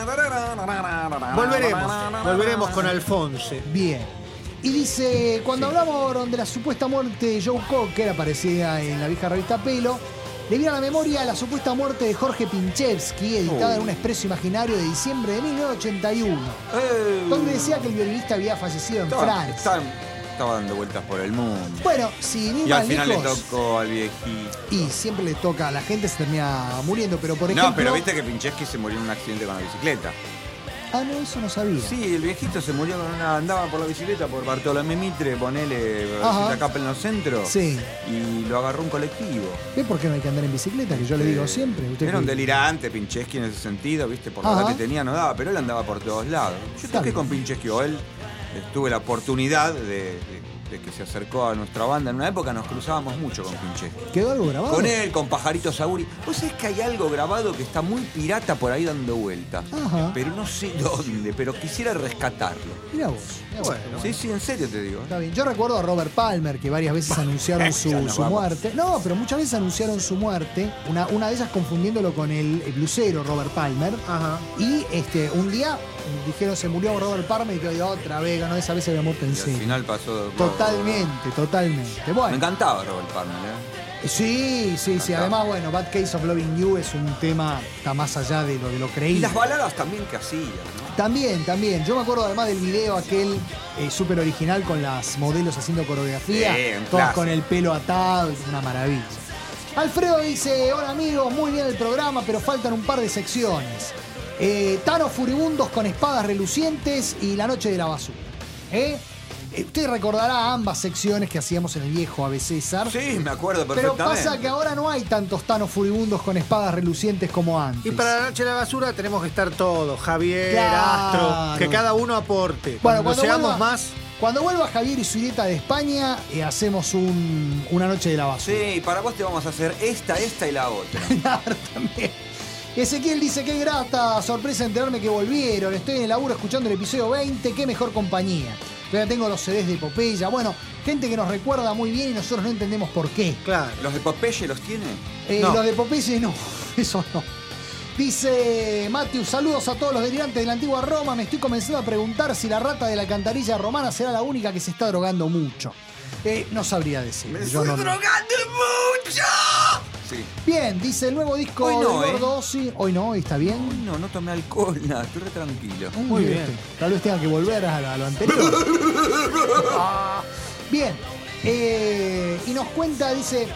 volveremos, volveremos con Alfonso. Bien. Y dice, cuando hablamos de la supuesta muerte de Joe Cocker, aparecida en la vieja revista Pelo, le viene a la memoria la supuesta muerte de Jorge Pinchevsky, editada Oh. en un expreso imaginario de diciembre de mil novecientos ochenta y uno, Eh, donde decía que el violinista había fallecido en estaba, Francia. estaba, estaba dando vueltas por el mundo. Bueno, sin ir Y al más final le lejos, tocó al viejito. y siempre le toca, a la gente se termina muriendo, pero por ejemplo... No, pero viste que Pincheski se murió en un accidente con la bicicleta. Ah, no, eso no sabía. Sí, el viejito se murió con una... Andaba por la bicicleta por Bartolomé Mitre, ponele, Ajá. acá en el centro. Sí. Y lo agarró un colectivo. ¿Ve por qué no hay que andar en bicicleta? Que yo le digo Eh, siempre. Usted Era un que- delirante Pincheski en ese sentido, viste, por la Ajá. edad que tenía no daba, pero él andaba por todos lados. Yo Está toqué bien. con Pincheski, o él eh, tuve la oportunidad de, de- de que se acercó a nuestra banda. En una época nos cruzábamos mucho con Pincheski. ¿Quedó algo grabado? Con él, con Pajarito Saguri. Vos sabés que hay algo grabado que está muy pirata por ahí dando vueltas. Ajá. Pero no sé dónde, pero quisiera rescatarlo. Mirá vos. mirá vos. Bueno. Sí, sí, en serio te digo. ¿eh? Está bien. Yo recuerdo a Robert Palmer, que varias veces anunciaron su, ya nos su vamos. muerte. No, pero muchas veces anunciaron su muerte. Una, una de ellas confundiéndolo con el, el blusero Robert Palmer. Ajá. Y este, un día dijeron se murió Robert Palmer y quedó otra vez, no, esa vez se había muerto en Y al serio. final pasó. Totalmente, totalmente. Me Bueno, encantaba Robert Palmer, ¿eh? sí, sí, sí. Además, bueno, Bad Case of Loving You es un tema que está más allá de lo de lo Y creíble. las baladas también que hacía, ¿no? También, también. Yo me acuerdo además del video aquel eh, súper original con las modelos haciendo coreografía, Sí, un todas clásico. con el pelo atado, es una maravilla. Alfredo dice, hola amigos, muy bien el programa, pero faltan un par de secciones. Eh, Thanos furibundos con espadas relucientes y La noche de la basura. ¿Eh? Eh, Usted recordará ambas secciones que hacíamos en el viejo A B César. Sí, me acuerdo Pero perfectamente. pasa que ahora no hay tantos Thanos furibundos con espadas relucientes como antes. Y para la noche de la basura tenemos que estar todos, Javier, Claro. Astro, que cada uno aporte. Bueno, Cuando, cuando seamos vuelva- más, Cuando vuelva Javier y Zurita de España, eh, hacemos un- una noche de la basura. Sí, para vos te vamos a hacer esta, esta y la otra. Claro, también. Ezequiel dice, qué grata sorpresa enterarme que volvieron. Estoy en el laburo escuchando el episodio veinte, qué mejor compañía. Todavía tengo los C Ds de Epopeya. Bueno, gente que nos recuerda muy bien y nosotros no entendemos por qué. claro. ¿Los de Popeye los tiene? Eh, No. Los de Popeye no, eso no. Dice Matthew, saludos a todos los delirantes de la antigua Roma. Me estoy comenzando a preguntar si la rata de la alcantarilla romana será la única que se está drogando mucho. Eh, no sabría decir. ¡Me yo estoy no- drogando mucho! Sí. Bien, dice el nuevo disco Hoy no, de ¿eh? Gordo Ozzy. Hoy no, hoy está bien. Uy, no, no tomé alcohol, nada, estoy re tranquilo. Muy bien. Tal vez tenga que volver a, a lo anterior. Ah, bien. Eh, y nos cuenta, dice.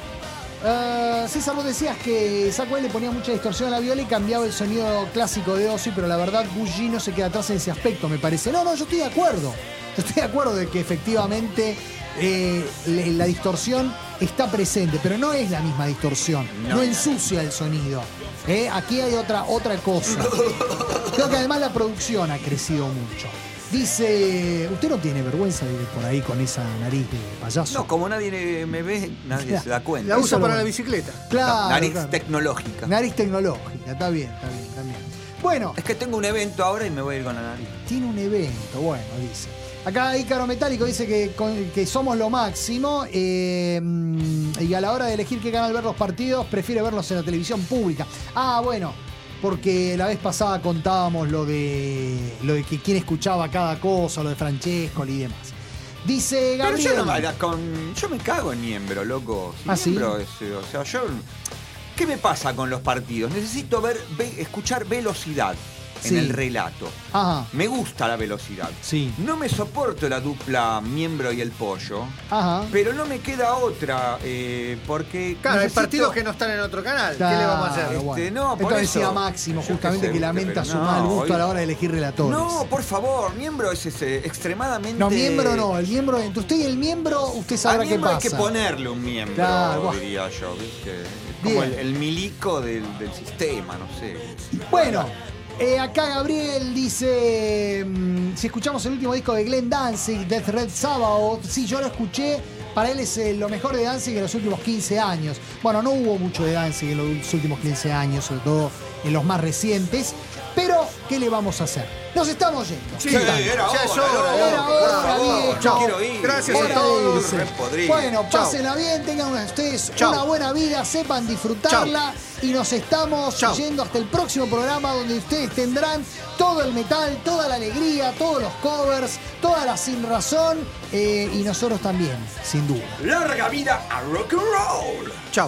eh, César, vos decías que Zack Wild le ponía mucha distorsión a la viola y cambiaba el sonido clásico de Ozzy, pero la verdad Gucci no se queda atrás en ese aspecto, me parece. No, no, yo estoy de acuerdo. Yo estoy de acuerdo de que efectivamente eh, le- la distorsión está presente, pero no es la misma distorsión. No, No. ensucia el sonido. Eh, Aquí hay otra, otra cosa. Creo que además la producción ha crecido mucho. Dice, usted no tiene vergüenza de ir por ahí con esa nariz de payaso. No, como nadie me ve, nadie se da cuenta. La Eso usa lo para bueno. la bicicleta. Claro, Nariz claro. tecnológica. Nariz tecnológica, está bien, está bien, está bien. Bueno, Es que tengo un evento ahora y me voy a ir con la nariz. tiene un evento, bueno, dice. Acá Ícaro Metálico dice que, con- que somos lo máximo eh, y a la hora de elegir qué canal ver los partidos, prefiere verlos en la televisión pública. Ah, bueno, porque la vez pasada contábamos lo de lo de que quién escuchaba cada cosa, lo de Francesco y demás. Dice Pero Gabriel. yo no me, con, yo me cago en Niembro, loco. Si ¿Ah, sí? Niembro es, eh, o sea, yo... ¿Qué me pasa con los partidos? Necesito ver, ve- escuchar velocidad. Sí. en el relato. Ajá. Me gusta la velocidad. Sí. No me soporto la dupla Miembro y el Pollo. Ajá. Pero no me queda otra, eh, porque... Claro, hay necesito- partidos que no están en otro canal. Claro, ¿Qué le vamos a hacer? bueno. Este, no, por Esto eso. decía Máximo, Yo qué justamente sé, que lamenta pero su no, mal gusto hoy- a la hora de elegir relatores. No, por favor, Miembro es ese, extremadamente... No, miembro no, el miembro, entre usted y el miembro, usted Al sabrá qué miembro pasa. hay que ponerle un miembro, Claro, buah. diría yo, ¿viste? Es como el, Bien. el milico del, del sistema, no sé. Bueno, eh, acá Gabriel dice, mm, si escuchamos el último disco de Glenn Danzig, Death Red Sabbath, sí, yo lo escuché, para él es eh, lo mejor de Danzig en los últimos quince años. Bueno, no hubo mucho de Danzig en los últimos quince años, sobre todo en los más recientes, pero ¿qué le vamos a hacer? Nos estamos yendo. Sí, ¿Qué tal? era Ya es hora, hora, era Era hora, hora, por favor, viejo. yo quiero ir. Gracias Hora a de todos. irse. Re podrido. Bueno, Chau. pásenla bien, tengan ustedes Chau. una buena vida, sepan disfrutarla y nos estamos Chau. yendo hasta el próximo programa donde ustedes tendrán todo el metal, toda la alegría, todos los covers, toda la sin razón eh, y nosotros también, sin duda. ¡Larga vida a rock and roll! Chau.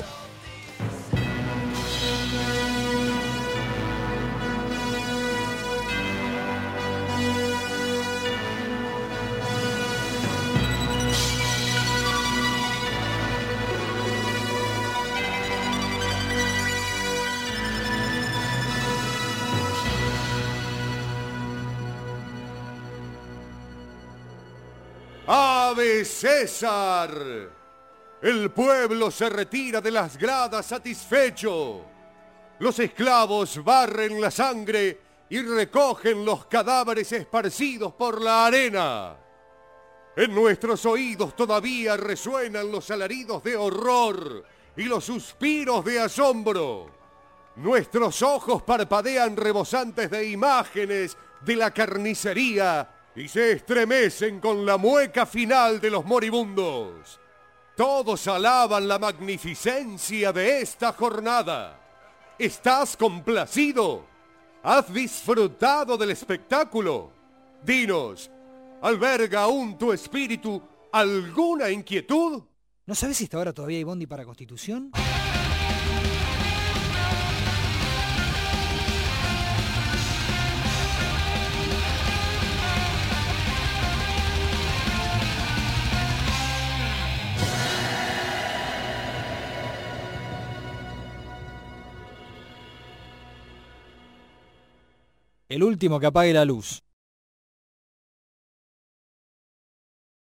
¡Ave César! El pueblo se retira de las gradas satisfecho. Los esclavos barren la sangre y recogen los cadáveres esparcidos por la arena. En nuestros oídos todavía resuenan los alaridos de horror y los suspiros de asombro. Nuestros ojos parpadean rebosantes de imágenes de la carnicería y se estremecen con la mueca final de los moribundos. Todos alaban la magnificencia de esta jornada. ¿Estás complacido? ¿Has disfrutado del espectáculo? Dinos, ¿alberga aún tu espíritu alguna inquietud? ¿No sabes si hasta ahora todavía hay bondi para Constitución? El último que apague la luz.